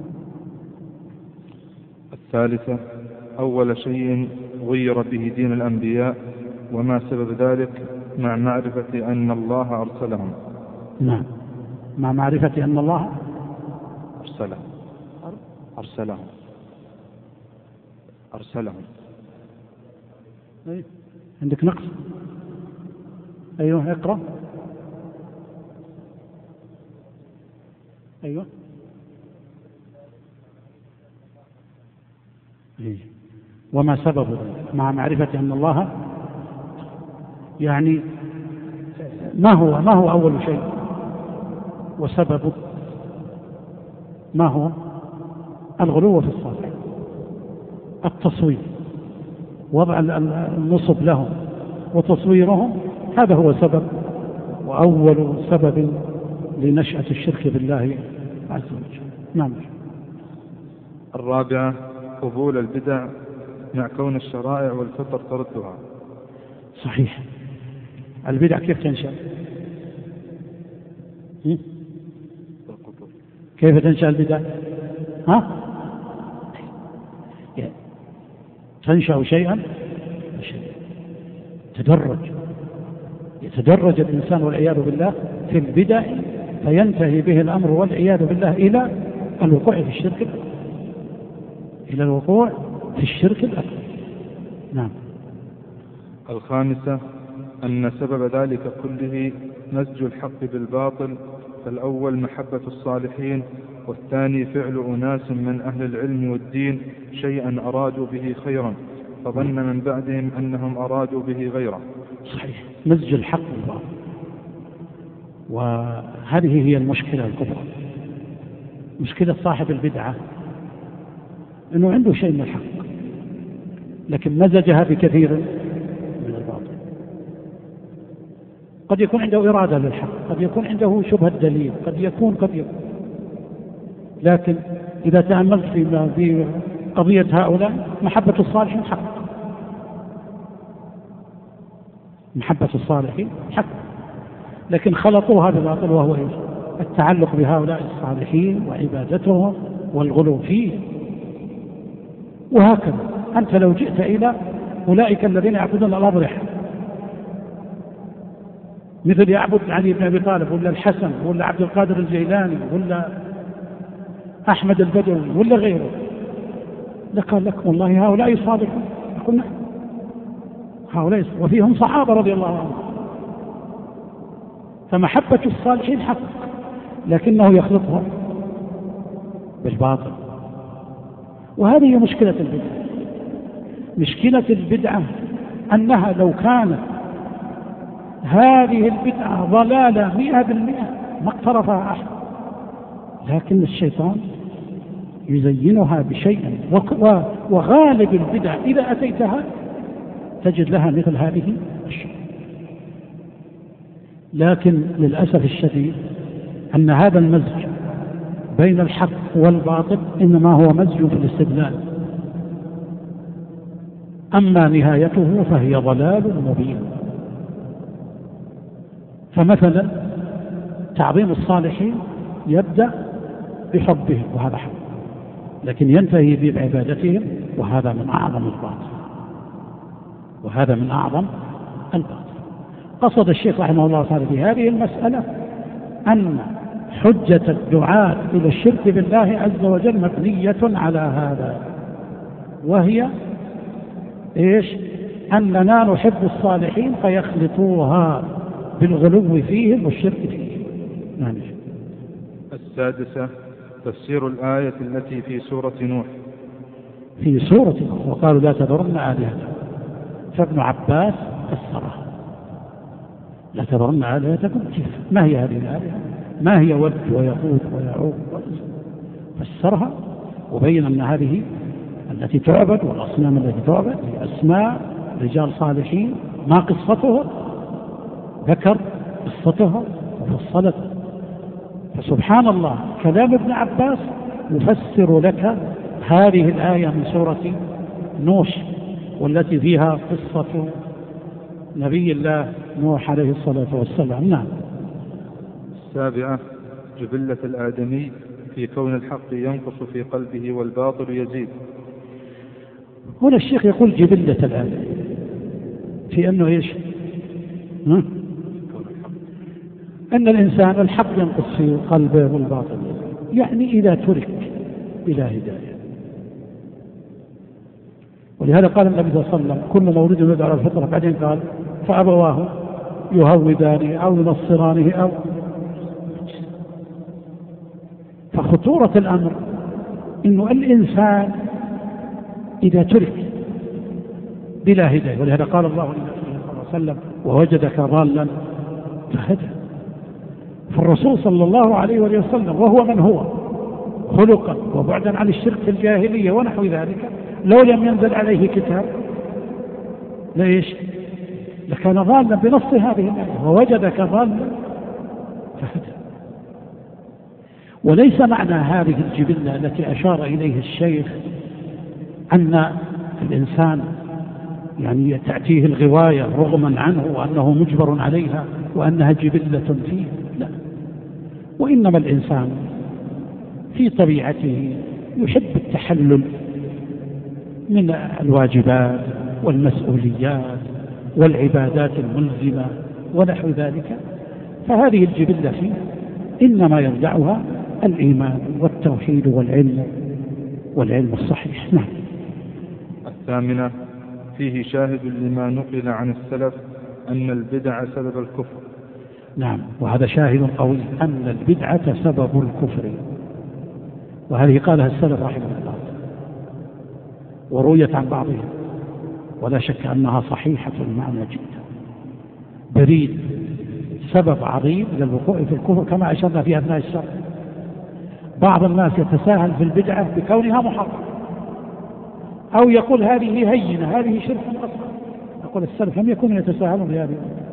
الثالثة أول شيء غير به دين الأنبياء وما سبب ذلك مع معرفة أن الله أرسلهم. نعم، مع معرفة أن الله أرسلهم. عندك نقص؟ أيوه اقرأ. أيوه وما سبب مع معرفة أن الله يعني ما هو أول شيء وسببه؟ ما هو؟ الغلو في الصالح، التصوير، وضع النصب لهم وتصويرهم، هذا هو سبب وأول سبب لنشأة الشرك بالله عز وجل. نعم. الرابعة قبول البدع مع كون الشرائع والفطر تردها. صحيح. البدع كيف تنشأ؟ كيف تنشأ البدع؟ تنشأ شيئا يتدرج الإنسان والعياذ بالله في البدع فينتهي به الأمر والعياذ بالله إلى الوقوع في الشرك الأكبر. نعم. الخامسة أن سبب ذلك كله مزج الحق بالباطل، فالأول محبة الصالحين، والثاني فعل أناس من أهل العلم والدين شيئا أرادوا به خيرا فظن من بعدهم أنهم أرادوا به غيره. صحيح، مزج الحق بالباطل، وهذه هي المشكلة الكبرى. مشكلة صاحب البدعة أنه عنده شيء من الحق لكن مزجها بكثير من الباطل. قد يكون عنده إرادة للحق، قد يكون عنده شبهة دليل، قد يكون لكن إذا تأملت في قضية هؤلاء محبة الصالحين حق، محبة الصالحين حق، لكن خلطوها بباطل وهو التعلق بهؤلاء الصالحين وعبادتهم والغلو فيه. وهكذا أنت لو جئت إلى أولئك الذين يعبدون الأضرحة مثل يعبد علي بن أبي طالب ولا الحسن ولا عبد القادر الجيلاني ولا أحمد البدوي ولا غيره، لقال لك والله هؤلاء صادقون. يقول نعم هؤلاء، وفيهم صحابة رضي الله عنهم. فمحبة الصالحين حق لكنه يخلطها بالباطل، وهذه مشكلة البدعة. مشكلة البدعة أنها لو كانت هذه البدعة ضلالة 100% ما اقترفها أحد، لكن الشيطان يزينها بشيء، وغالب البدع إذا أتيتها تجد لها مثل هذه الشيء. لكن للأسف الشديد أن هذا المزج بين الحق والباطل إنما هو مزج في الاستدلال، أما نهايته فهي ضلال مبين. فمثلا تعظيم الصالحين يبدأ بحبهم وهذا حق، لكن ينتهي بعبادتهم وهذا من أعظم الباطل، وهذا من أعظم الباطل. قصد الشيخ رحمه الله تعالى في هذه المسألة أن حجة الدعاة إلى الشرك بالله عز وجل مبنية على هذا، وهي إيش؟ أننا نحب الصالحين فيخلطوها بالغلو فيهم والشرك فيهم. السادسة تفسير الآية التي في سورة نوح. في سورة نوح وقالوا لا تذرن آلهتكم، فابن عباس فسرها لا تذرن آلهتكم. ما هي هذه الآلهة؟ ما هي ود ويغوث ويعوق؟ فسرها وبين أن هذه التي تعبد والأصنام التي تعبد هي أسماء رجال صالحين، ما قصتهم، ذكر قصتهم وفصلت. فسبحان الله كلام ابن عباس يفسر لك هذه الآية من سورة نوح والتي فيها قصة نبي الله نوح عليه الصلاة والسلام. نعم. السابعة جبلة الآدمي في كون الحق ينقص في قلبه والباطل يزيد. هنا الشيخ يقول جبلة الآدمي في أنه إيش؟ أن الإنسان الحق ينقص في قلبه والباطل، يعني إذا ترك بلا هداية. ولهذا قال النبي صلى الله عليه وسلم كل مولود يدعى على الفطرة، بعدين قال فأبواه يهودانه أو ينصرانه أو. فخطورة الأمر إنه الإنسان إذا ترك بلا هداية، ولهذا قال الله عليه وسلم ووجدك ضالا فهدى. فالرسول صلى الله عليه وسلم وهو من هو خلقا وبعدا عن الشرك في الجاهلية ونحو ذلك، لو لم ينزل عليه كتاب ليش؟ لكان ضالا بنص هذه الآية ووجدك ضالا فهدى. وليس معنى هذه الجبلة التي أشار إليه الشيخ أن الإنسان يعني تأتيه الغواية رغما عنه وأنه مجبر عليها وأنها جبلة فيه، لا. وإنما الإنسان في طبيعته يحب التحلل من الواجبات والمسؤوليات والعبادات الملزمة ونحو ذلك، فهذه الجبلة فيه إنما يرجعها الإيمان والتوحيد والعلم الصحيح. نعم. الثامنة فيه شاهد لما نقل عن السلف أن البدع سبب الكفر. نعم، وهذا شاهد قوي أن البدعة سبب الكفر، وهذه قالها السلف رحمه الله ورويت عن بعضهم، ولا شك أنها صحيحة المعنى جدا. بريد سبب عظيم للوقوع في الكفر كما أشرنا في أثناء الشرح. بعض الناس يتساهل في البدعة بكونها محرمة، أو يقول هذه هينة، هذه شرك أصغر. يقول السلف لم يكونوا يتساهلون بهذه.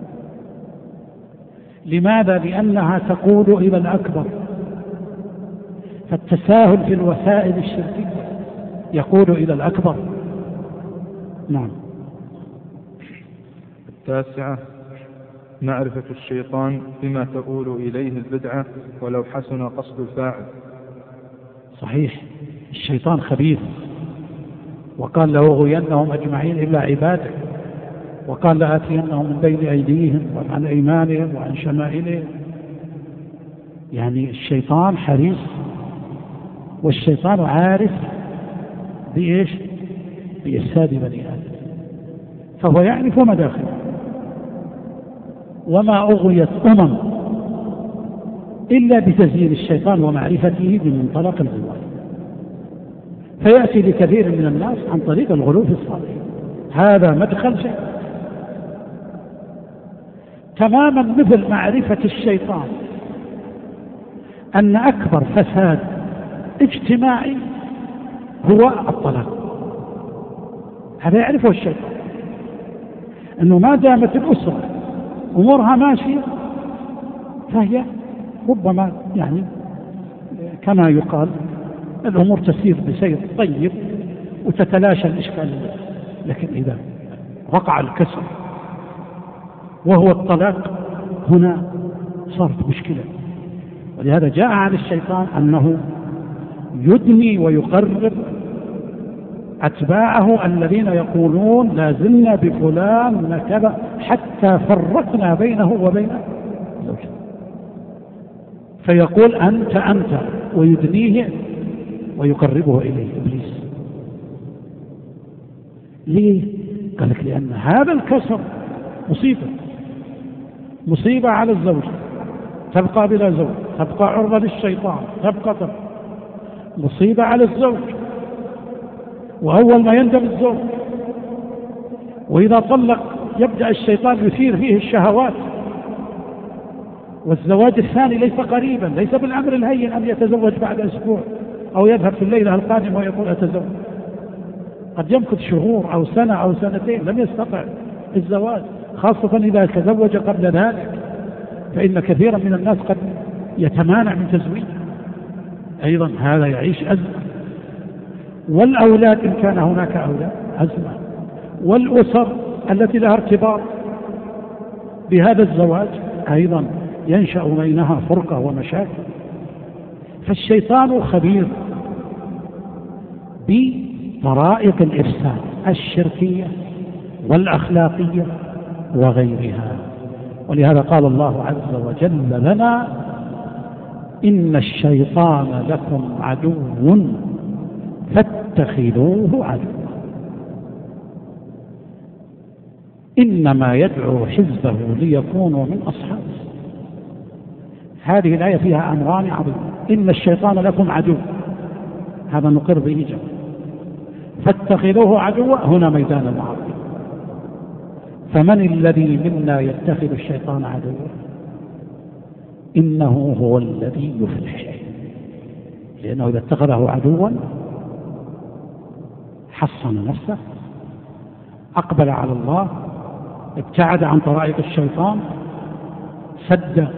لماذا؟ لأنها تقود إلى الأكبر، فالتساهل في الوسائل الشركية يقود إلى الأكبر. نعم. التاسعة معرفة الشيطان بما تؤول إليه البدعة ولو حسن قصد الفاعل. صحيح، الشيطان خبيث، وقال لأغوينهم أجمعين إلا عبادك، وقال لآتينهم من بين أيديهم وعن أيمانهم وعن شمائلهم. يعني الشيطان حريص، والشيطان عارف بإيش؟ بإفساد بني آدم، فهو يعرف مداخله. وما أغويت إلا بتزيين الشيطان ومعرفته بمنطلق الغواية، فيأتي لكثير من الناس عن طريق الغلو في الصالحين. هذا مدخل شيء تماما مثل معرفة الشيطان أن أكبر فساد اجتماعي هو الطلاق. هذا يعرفه الشيطان، أنه ما دامت الأسرة أمورها ماشية فهي ربما يعني كما يقال الأمور تسير بسير طيب وتتلاشى الإشكال. لكن إذا وقع الكسر وهو الطلاق، هنا صارت مشكلة. ولهذا جاء عن الشيطان أنه يدني ويقرب أتباعه الذين يقولون لازلنا بفلان كذا حتى فرقنا بينه وبين زوجته، فيقول أنت ويدنيه ويقربه إليه إبليس. ليه؟ قال لك لأن هذا الكسر مصيبة على الزوج، تبقى بلا زوج، تبقى عرضة للشيطان، تبقى مصيبة على الزوج. وأول ما يندم الزوج وإذا طلق يبدأ الشيطان يثير فيه الشهوات. والزواج الثاني ليس قريبا، ليس بالأمر الهين أن يتزوج بعد أسبوع أو يذهب في الليلة القادمة ويقول أتزوج. قد يمكث شهور أو سنة أو سنتين لم يستطع الزواج، خاصة إذا تزوج قبل ذلك، فإن كثيرا من الناس قد يتمانع من تزويجه. أيضا هذا يعيش أزمة. والأولاد إن كان هناك أولاد أزمة. والأسر التي لها ارتباط بهذا الزواج أيضا ينشأ بينها فرقة ومشاكل. فالشيطان خبير بطرائق الإفساد الشركية والأخلاقية وغيرها. ولهذا قال الله عز وجل لنا إن الشيطان لكم عدو فاتخذوه عدوا إنما يدعو حزبه ليكونوا من أصحابه. هذه الآية فيها أمران عظيم. إن الشيطان لكم عدو، هذا نقر به جمع. فاتخذوه عدوا هنا ميدان المعركة. فمن الذي منا يتخذ الشيطان عدوا؟ إنه هو الذي يفلح، لأنه إذا اتخذه عدوا حصن نفسه، أقبل على الله، ابتعد عن طرائق الشيطان، سد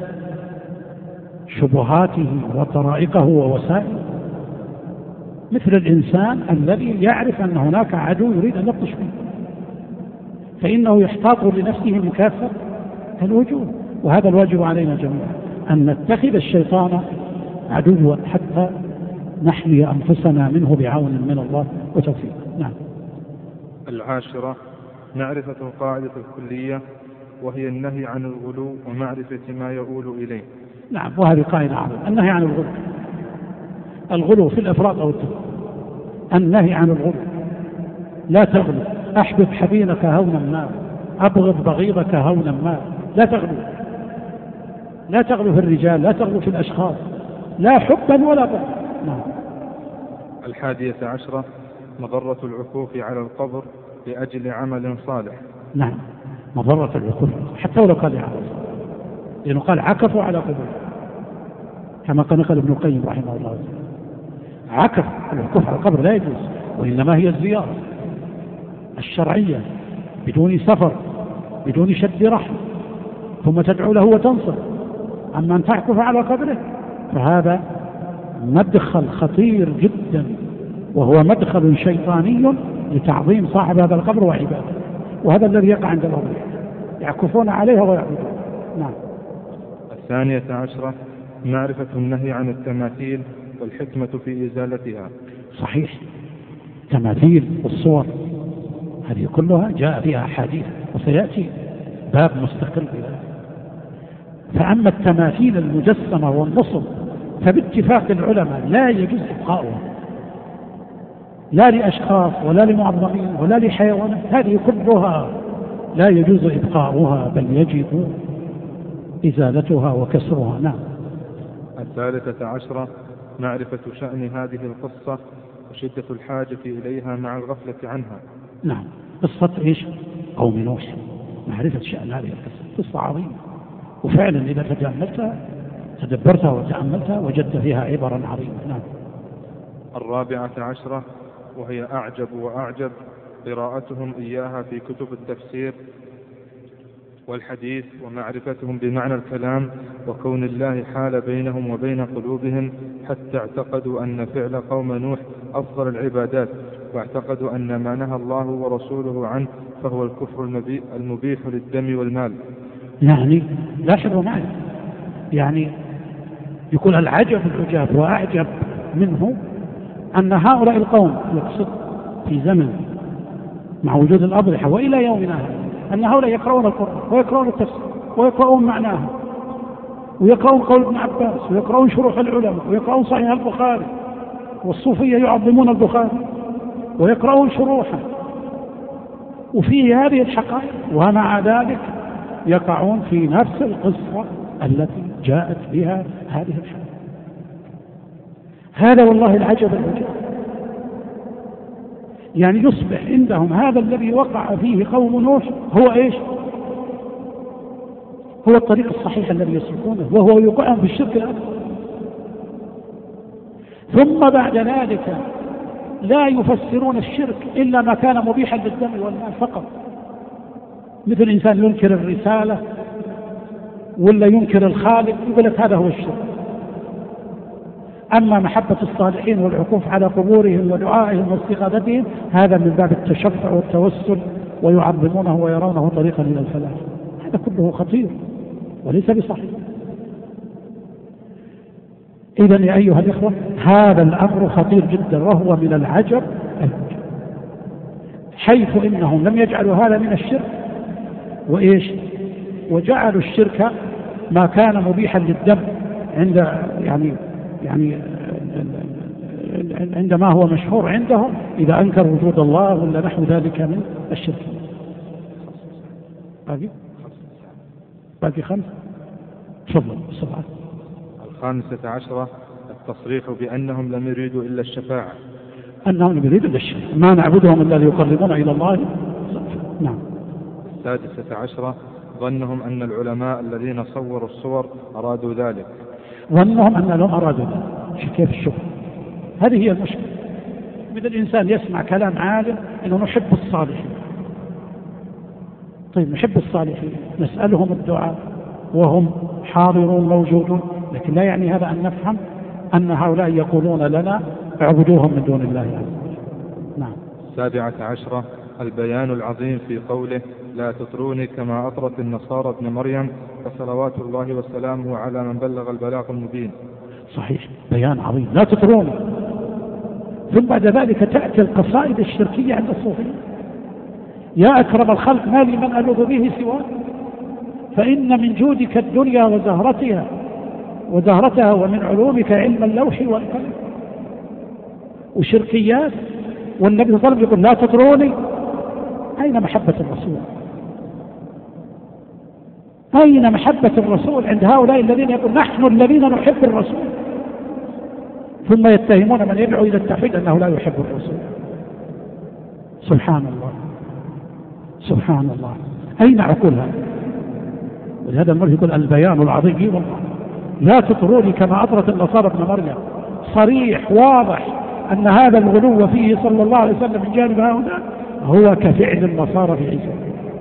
شبهاته وطرائقه ووسائله، مثل الإنسان الذي يعرف أن هناك عدو يريد أن يبطش به، فإنه يحتاط لنفسه من كافة الوجوه. وهذا الواجب علينا جميعا أن نتخذ الشيطان عدوا حتى نحمي أنفسنا منه بعون من الله وتوفيق. نعم. 10 معرفة القاعدة الكلية، وهي النهي عن الغلو ومعرفة ما يؤول إليه. نعم، وهذه قاعدة عامة. النهي عن الغلو في الإفراط أو التفريط. النهي عن الغلو، لا تغلو. أحبب حبيبك هونا ما، أبغض بغيضك هونا ما. لا تغلو، لا تغلو في الرجال، لا تغلو في الأشخاص، لا حبا ولا بغضا. نعم. 11 مضرة العكوف على القبر لأجل عمل صالح. نعم، مضرة العكوف حتى ولو قال عمل صالح، لأنه قال عكفوا على قبر، كما قال ابن القيم رحمه الله تعالى. عكف العكوف على القبر لا يجوز، وإنما هي الزيارة الشرعية بدون سفر، بدون شد رحم، ثم تدعو له وتنصر. أما أن تعكف على قبره فهذا مدخل خطير جدا، وهو مدخل شيطاني لتعظيم صاحب هذا القبر وعباده، وهذا الذي يقع عند الأضريح، يعكفون عليها ويعبدون. نعم. 12 معرفة النهي عن التماثيل والحكمة في إزالتها. صحيح، التماثيل والصور هذه كلها جاء فيها أحاديث، وسيأتي باب مستقل بذلك. فأما التماثيل المجسمة والنصب فباتفاق العلماء لا يجوز إبقاؤها، لا لأشخاص ولا لمعظمين ولا لحيوانات، هذه كلها لا يجوز إبقاؤها، بل يجب إزالتها وكسرها. نعم. 13 معرفة شأن هذه القصة وشدة الحاجة إليها مع الغفلة عنها. نعم. قصة إيش؟ قوم نوح، معرفة شأن هذه القصة، قصة عظيمة، وفعلا إذا تدبرتها وتأملتها وجدت فيها عبرا عظيمة. نعم. 14 وهي أعجب وأعجب قراءتهم إياها في كتب التفسير والحديث، ومعرفتهم بمعنى الكلام، وكون الله حال بينهم وبين قلوبهم حتى اعتقدوا أن فعل قوم نوح أفضل العبادات، واعتقدوا أن ما نهى الله ورسوله عنه فهو الكفر المبيح للدم والمال. يعني لاحظوا معي يعني يكون العجب العجاب وأعجب منه أن هؤلاء القوم يقصد في زمن مع وجود الأضرحة وإلى يومنا هذا أن هؤلاء يقرؤون القرآن ويقرؤون التفسير ويقرؤون معناها ويقرؤون قول ابن عباس ويقرؤون شروح العلماء ويقرؤون صحيح البخاري، والصوفية يعظمون البخاري ويقرؤون شروحه وفيه هذه الحقائق، ومع ذلك يقعون في نفس القصة التي جاءت بها هذه الحقائق. هذا والله العجب العجب. يعني يصبح عندهم هذا الذي وقع فيه قوم نوح هو ايش؟ هو الطريق الصحيح الذي يسلكونه، وهو يوقعهم في الشرك الأكبر. ثم بعد ذلك لا يفسرون الشرك إلا ما كان مبيحا للدم والمال فقط، مثل إنسان ينكر الرسالة ولا ينكر الخالق يقول لك هذا هو الشرك. أما محبة الصالحين والعكوف على قبورهم ودعائهم واستغاثتهم هذا من باب التشفع والتوسل، ويعظمونه ويرونه طريقا إلى الفلاح. هذا كله خطير وليس بصحيح. إذن يا أيها الإخوة هذا الأمر خطير جدا، وهو من العجب حيث إنهم لم يجعلوا هذا من الشرك وإيش، وجعلوا الشرك ما كان مبيحا للدم عندما هو مشهور عندهم إذا أنكر وجود الله ولا نحو ذلك من الشرك. باقي 5. تفضل. 7. 15 التصريح بأنهم لم يريدوا إلا الشفاعة، أنهم لم يريدوا إلا الشفاعة، ما نعبدهم إلا ليقربونا إلى الله. نعم. 16 ظنهم أن العلماء الذين صوروا الصور أرادوا ذلك، ظنهم أنهم أرادوا ذلك. كيف الشبه؟ هذه هي المشكلة. مثل الإنسان يسمع كلام عالم أنه نحب الصالحين. طيب نحب الصالحين نسألهم الدعاء وهم حاضرون موجودون، لكن لا يعني هذا أن نفهم أن هؤلاء يقولون لنا اعبدوهم من دون الله عز وجل. نعم. 17 البيان العظيم في قوله لا تطروني كما أطرت النصارى ابن مريم فصلوات الله وسلامه على من بلغ البلاغ المبين. صحيح، بيان عظيم، لا تطروني. ثم بعد ذلك تأتي القصائد الشركية عند الصوفية: يا أكرم الخلق ما لي من ألوذ به سواك، فإن من جودك الدنيا وزهرتها ومن علومك علم اللوح والقلم. وشركيات، والنبي صلى الله عليه وسلم يقول لا تطروني. أين محبة الرسول؟ أين محبة الرسول عند هؤلاء الذين يقول نحن الذين نحب الرسول، ثم يتهمون من يدعو إلى التوحيد أنه لا يحب الرسول؟ سبحان الله سبحان الله، أين عقولها؟ ولهذا المرء يقول البيان العظيم والله لا تطروني كما أطرت النصارى ابن مريم. صريح واضح أن هذا الغلو فيه صلى الله عليه وسلم من جانب هؤلاء هو كفعل النصارى في عيسى.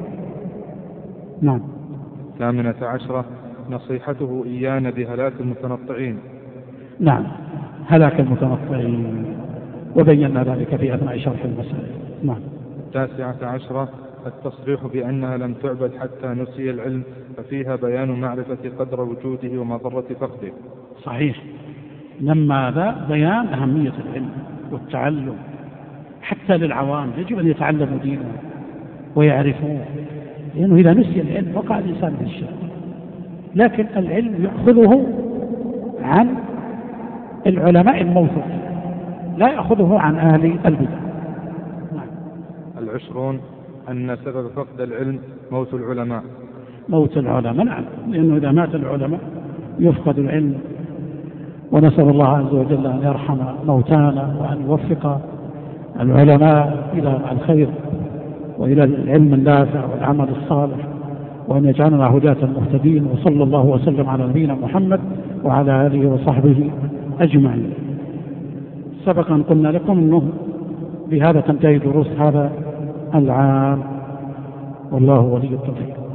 نعم. 18 نصيحته إيانا بهلاك المتنطعين. نعم، هلاك المتنطعين، وبينا ذلك في أثناء شرح المسائل. نعم. 19 التصريح بأنها لم تعبد حتى نسي العلم، ففيها بيان معرفة قدر وجوده ومضرة فقده. صحيح، لما ذا بيان أهمية العلم والتعلم حتى للعوام، يجب أن يتعلموا دينه ويعرفوه، لأنه إذا نسي العلم وقع الإنسان في الشرك. لكن العلم يأخذه عن العلماء الموثوقين، لا يأخذه عن أهل البدع. 20 أن سبب فقد العلم موت العلماء. موت العلماء، نعم، لأنه إذا مات العلماء يفقد العلم. ونسأل الله عز وجل أن يرحم موتانا وأن يوفق العلماء إلى الخير وإلى العلم النافع والعمل الصالح، وأن يجعلنا هداة مهتدين. وصلى الله وسلم على نبينا محمد وعلى آله وصحبه أجمعين. سبقا قلنا لكم أنه بهذا تنتهي دروس هذا العام، والله ولي التوفيق.